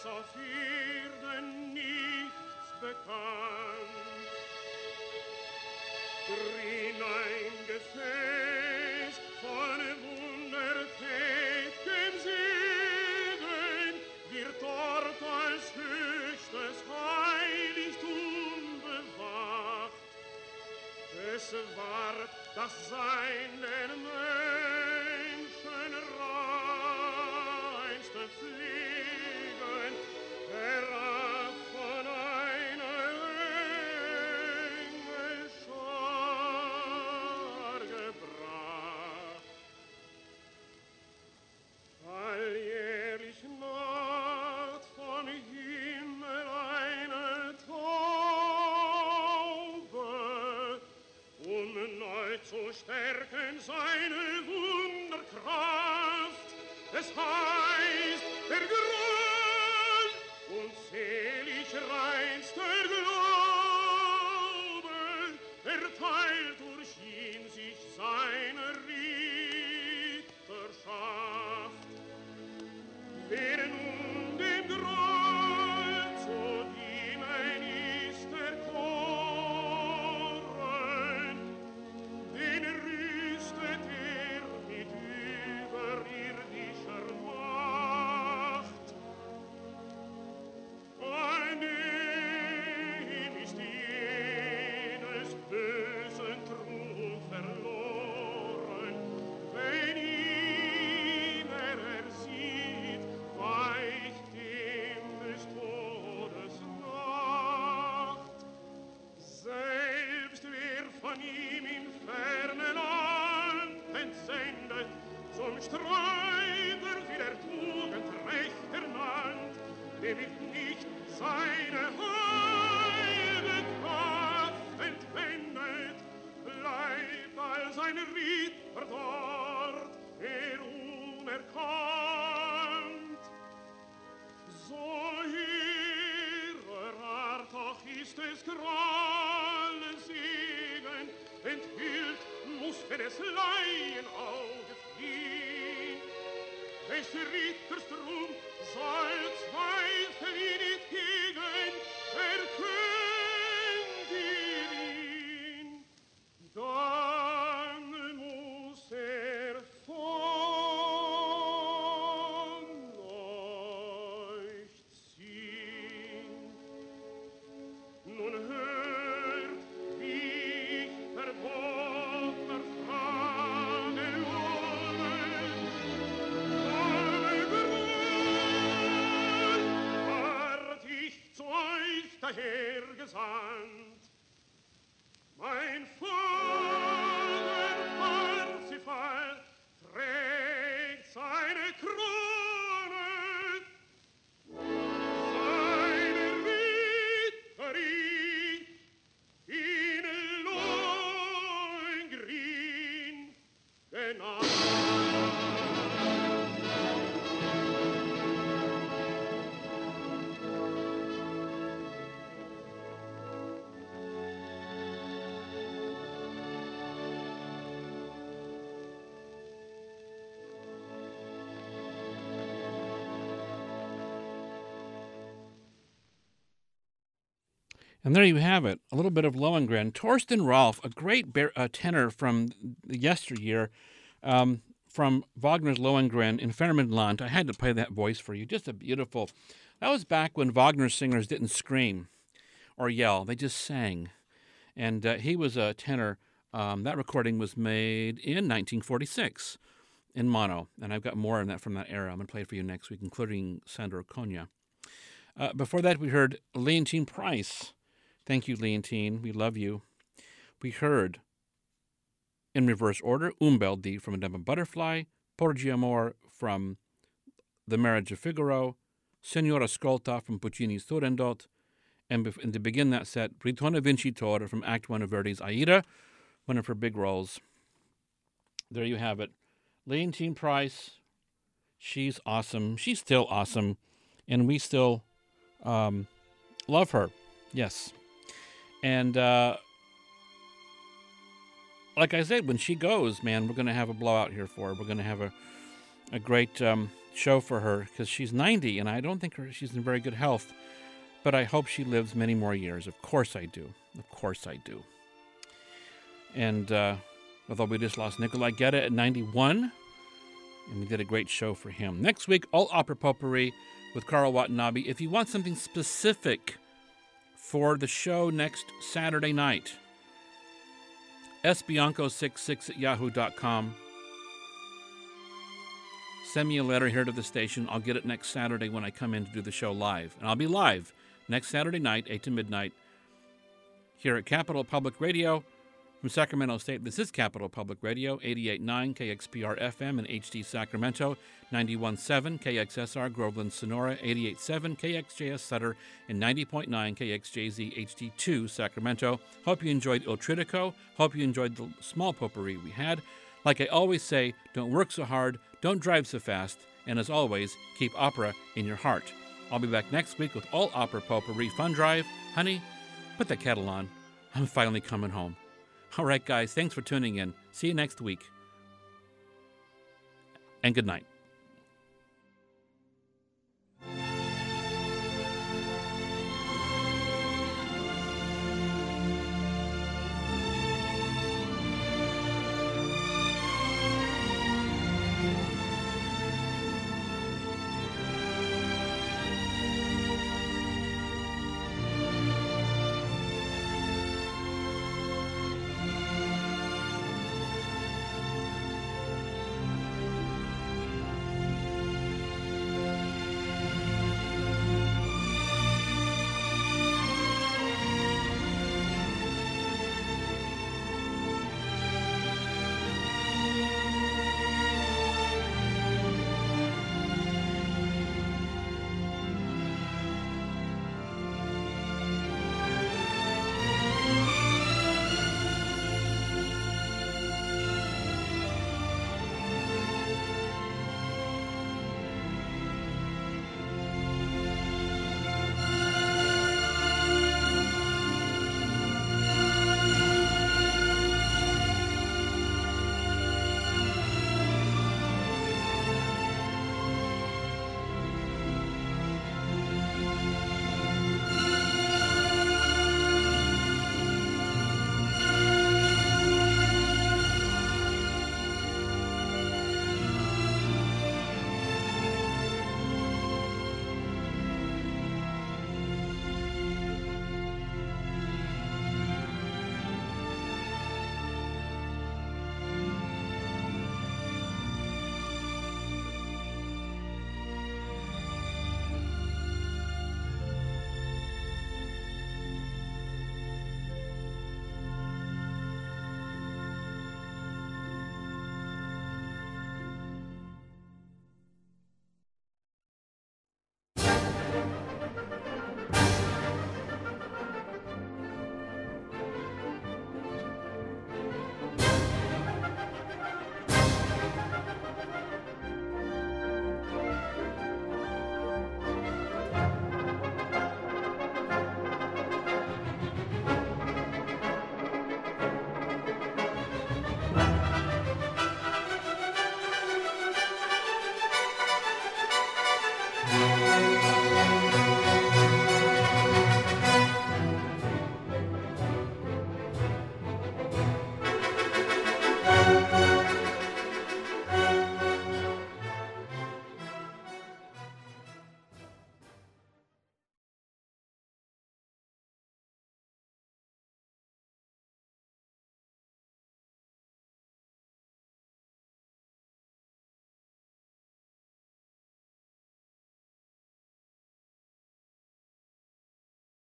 was auf Erden nichts bekannt. Drin ein Gefäß von wundertätigem Segen wird dort als höchstes Heiligtum bewacht. Es war das Sein der Menschen reinste Pflegen, herab von einer Engelschar gebracht. Alljährlich naht vom Himmel eine Taube, um neu zu stärken seine Wunderkraft. Es heißt, der Grund und selig reinst der Glaube, erteilt durch ihn sich seine Ritterschaft. Wer nun dem Groll zu dienen ist erkoren, den rüstet er mit überirdischer Macht. An ihm ist jenes bösen Trug verloren, wenn ihn er ersieht, weicht dem des Todes Nacht. Selbst wer von ihm im fernen Land entsendet, zum Streiter für der Tugend recht ernannt, der wird nicht seine heile Kraft entwendet, bleibt als ein Ritter dort, er unerkannt. So ihrer Art auch ist es gralle Segen, enthüllt muss für des Laien Auge fliehen. Des Ritters Drum soll Zweifel ihn nicht hegen, erkönnt ihr ihn, dann muss er von euch ziehen. Nun hört, wie ich verbotener Frage lohnen, alle Grund ward ich zu euch dahergesandt. Mein Vater Parsifal trägt seine Krone, seine Ritterie in Lohengrin genannt. And there you have it, a little bit of Lohengrin. Torsten Rolf, a great bar- uh, tenor from the yesteryear, um, from Wagner's Lohengrin in Fernmidland. I had to play that voice for you. Just a beautiful. That was back when Wagner singers didn't scream or yell; they just sang. And uh, he was a tenor. Um, that recording was made in nineteen forty-six in mono, and I've got more on that from that era. I'm going to play it for you next week, including Sandro Cogna. Uh, before that, we heard Leontine Price. Thank you, Leontine. We love you. We heard, in reverse order, Umbeldi from A Dumb Butterfly, Porgi Amor from The Marriage of Figaro, Signora Ascolta from Puccini's Turandot, and, bef- and to begin that set, Ritorno Vincitore from Act One of Verdi's Aida, one of her big roles. There you have it. Leontine Price, she's awesome. She's still awesome, and we still um, love her. Yes. And uh, like I said, when she goes, man, we're going to have a blowout here for her. We're going to have a, a great um, show for her because she's ninety, and I don't think her, she's in very good health. But I hope she lives many more years. Of course I do. Of course I do. And uh, although we just lost Nikolai Gedda at ninety-one, and we did a great show for him. Next week, all opera potpourri with Carl Watanabe. If you want something specific for the show next Saturday night, s bianco sixty-six at yahoo dot com. Send me a letter here to the station. I'll get it next Saturday when I come in to do the show live. And I'll be live next Saturday night, eight to midnight, here at Capital Public Radio from Sacramento State. This is Capital Public Radio, eighty-eight point nine K X P R F M in H D Sacramento, ninety-one point seven K X S R Groveland Sonora, eighty-eight point seven K X J S Sutter, and ninety point nine K X J Z H D two Sacramento. Hope you enjoyed Il Tridico. Hope you enjoyed the small potpourri we had. Like I always say, don't work so hard, don't drive so fast, and as always, keep opera in your heart. I'll be back next week with all opera potpourri fun drive. Honey, put that kettle on. I'm finally coming home. All right, guys, thanks for tuning in. See you next week. And good night.